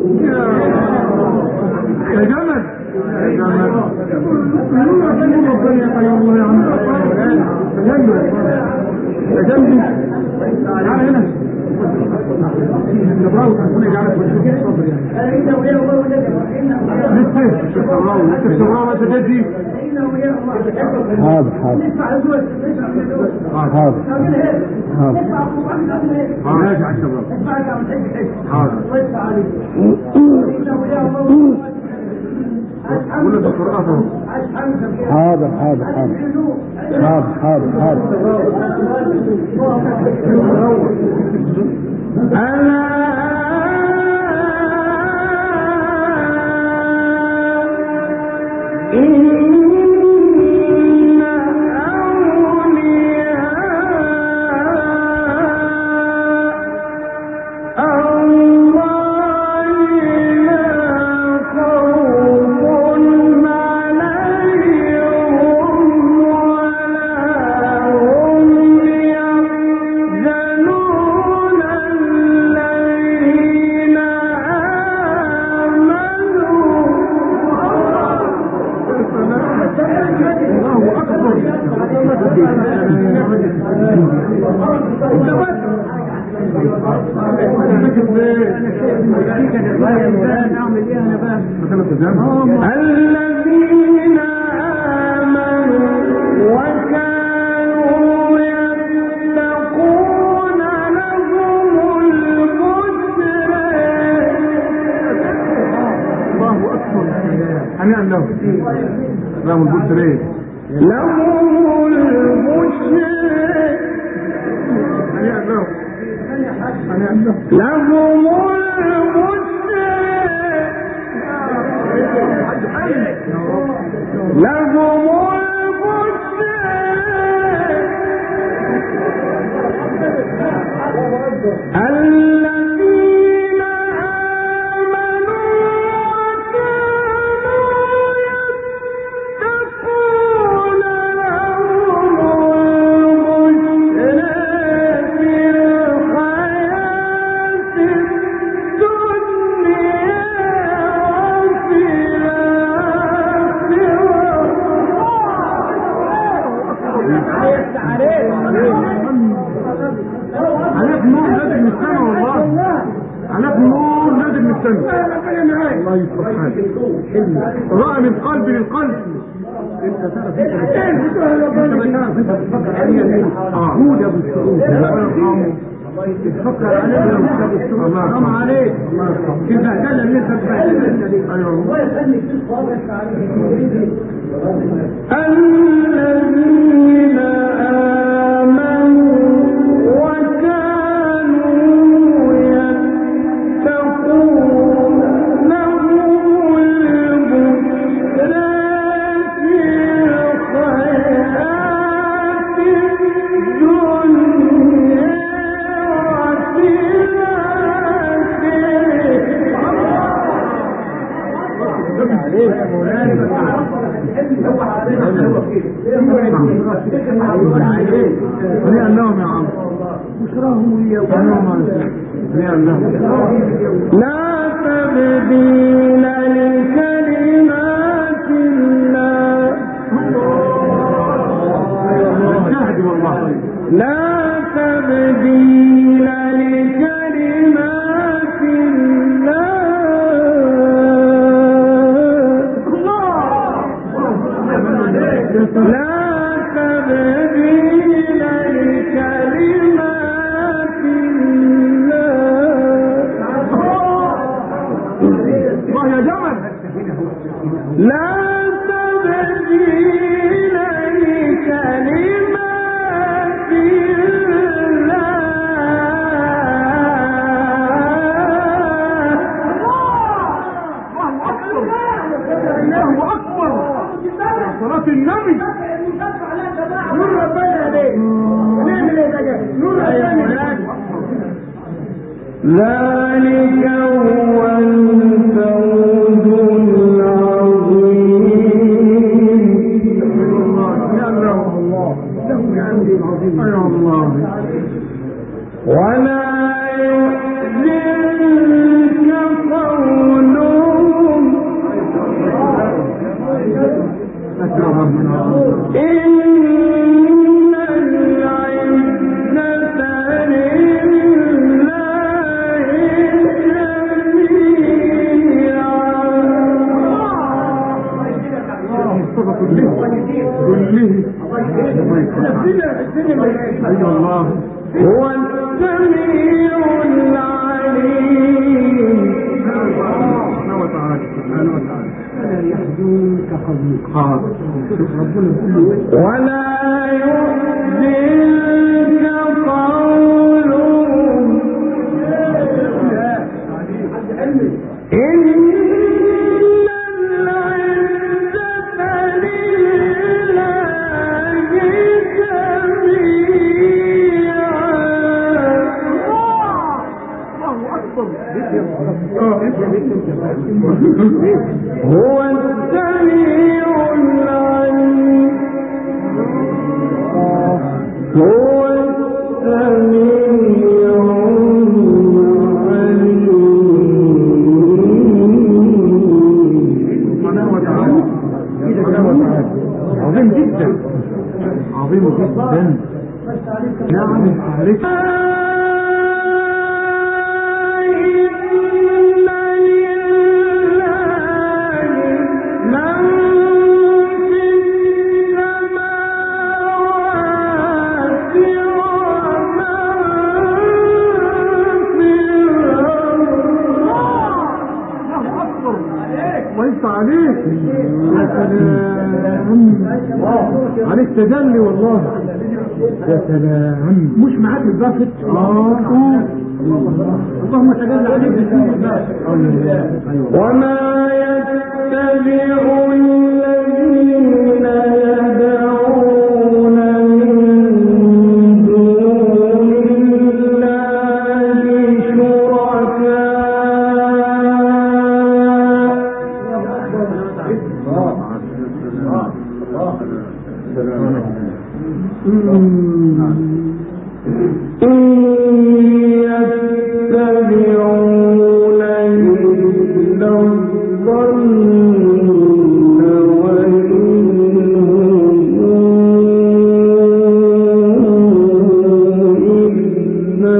يا جمل يا جمل تجلي تعال هنا نبراو هنا جعلك بالشكل صبر يعني لسه الشراوة لسه الشراوة تجدي حاضر حاضر حاضر حاضر ماشي على الشراوة حاضر ولا تقرأه حاضر حاضر حاضر حاضر حاضر حاضر الذين آمنوا وكانوا يتقون لهم البشرى. الله أكبر. هنيئا لهم لهم البشرى لهم البشرى هنيئا لهم هنيئا لهم لهم البشرى لهم البشرى الذين آمنوا وكانوا يتقون لهم البشرى في الحياة الدنيا وفي عليك نور نازل من السماء والله عليك نور نازل من السماء الله يصلح حالك رأى من قلب للقلب انت تعرف انت بتعرف انت بتفكر عليا ليه عود ابو الشعوب تفكر عليا ابو الشعوب حرام عليك البهدله اللي انت بتبهدلها دي ايوه الله يخليك تصبر عليك الذين آمنوا وكانوا يتقون لهم البشرى في الحياة الدنيا وفي هنيئا لهم يا عم بشراهم وياهم هنيئا لهم لا تبديل لكلمات الله الشاهد والله لا تبديل لكلمات الله لا تبديل لكلمات الله يا جمل لا تبديل لكلمات الله أكبر صلاة النبي نور ربنا عليك نعمل ايه بقى نور ربنا ذلك هو الفوز العظيم. يا الله الله له عندي العظيم يا الله ولا يحزنك قولهم إن العزة لله أيها الله هو السميع العليم. سبحانه وتعالى سبحانه وتعالى لا يحزنك قولهم ولا يحزنك قولهم هو السميع العليم هو السميع العليم. عظيم جدا عظيم جدا. نعم عليك. عليك يا سلام عليك تجلي والله يا سلام. مش معاك البافت اه اللهم تجلى عليك وما يتبع الذين يدعون من دون الله يتبعون إلا الظن وإن هم إلا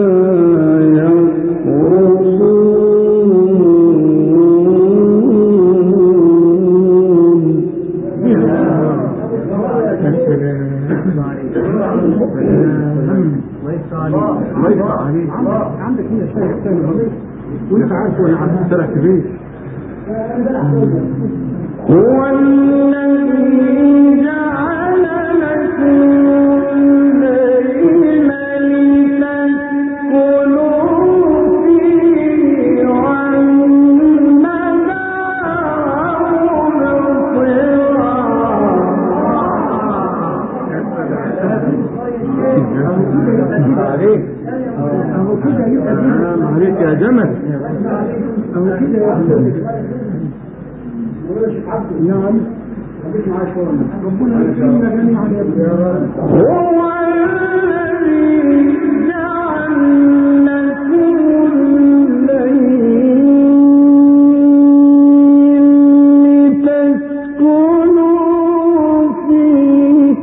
عندك هنا شيء ثاني وانت عارف ولا عارف ثلاث كبير. هو الذي جعل لكم الليل لتسكنوا فيه والنهار مبصرا. عليك عليك يا جمل. هو كده يا أخي. نعم. ربنا يكرمنا جميعا يا رب. هو الذي جعل لكم الليل لتسكنوا فيه.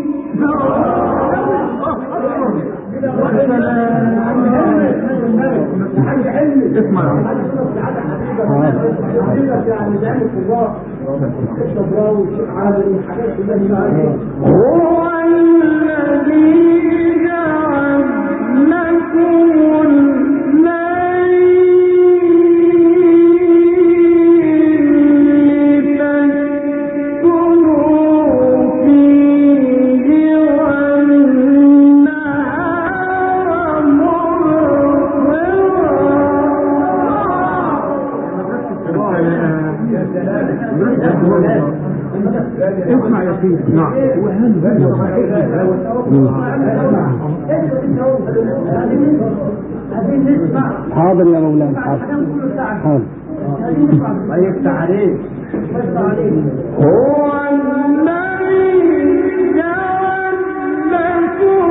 اسمع هو الذي جعل لكم الليل لتسكنوا فيه والنهار مبصرا. اسمع يا سيدي. نعم حاضر يا مولانا حاضر حاضر. الله يفتح عليك. هو الذي جعل لكم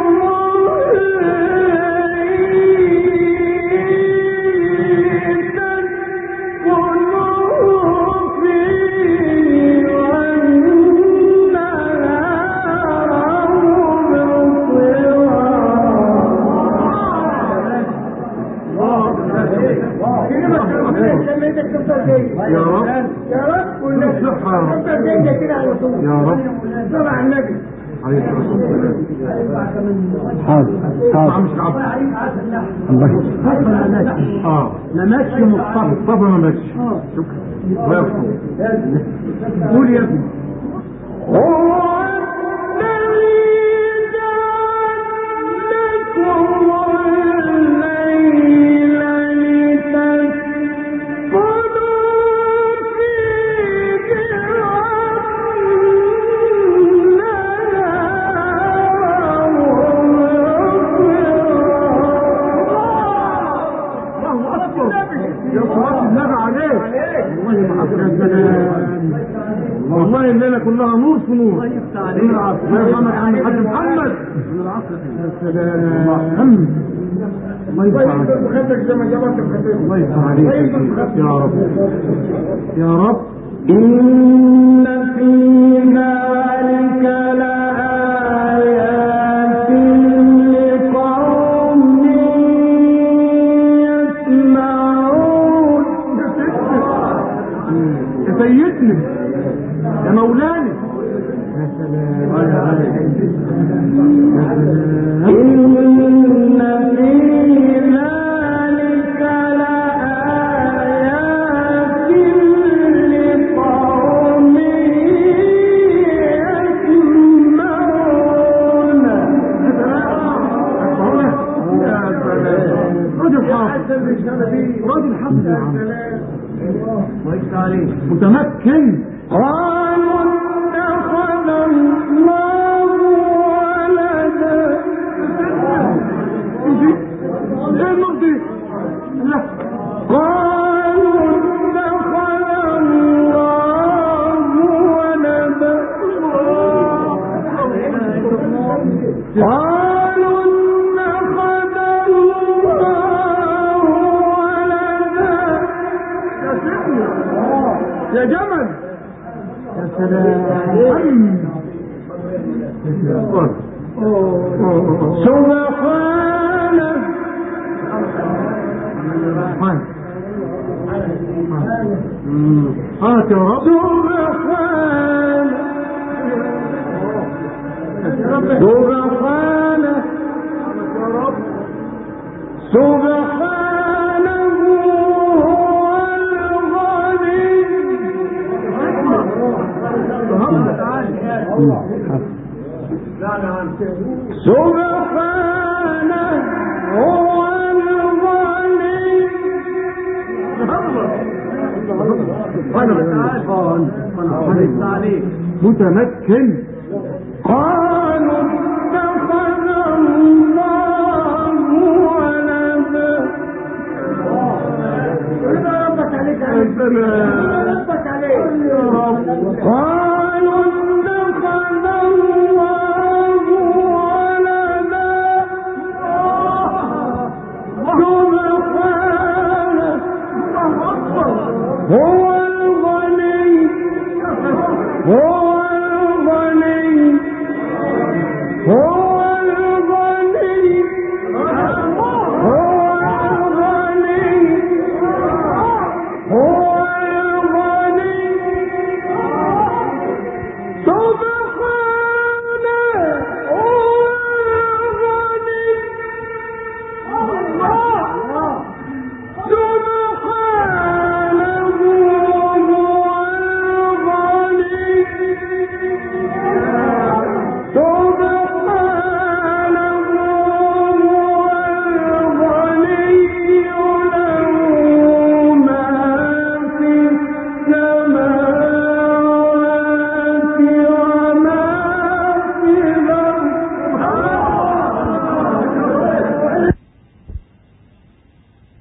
يا رب يا رب كل صحة كده على طول. يا رب صلى على النبي عليه الصلاة والسلام. حاضر حاضر. مش عبد الله اه ما ماتش مصطفى مصطفى ما ماتش. شكرا الله يرحمه. قول يا ابني. هو الذي جعل لكم الليل لتسكنوا يا صلاة النبي عليك والله ما حسنا والله الليلة كلها نور في نور الله يرحمك عم الحاج محمد يا سلام الله يفتح عليك الله يفتح عليك يا رب يا رب إن في ذلك لآيات لقوم يسمعون. يا سيدنا يا مولانا يا سلام إن في ذلك لآيات لقوم يسمعون. يا سلام رجل حافظ رجل حافظ يا عم الله يفتح عليك متمكن. قالوا اتخذ الله ولدا. ايه النقطة؟ لا قالوا اتخذ الله ولدا. قالوا اتخذ الله ولدا. يا جمل يا سلام سبحانه هات يا رب سبحانه سبحانه سبحانه هو الغني. سبحانه هو الغني. متمكن. قالوا اتخذ الله ولدا. ربك عليك يا ربك عليك يا رب.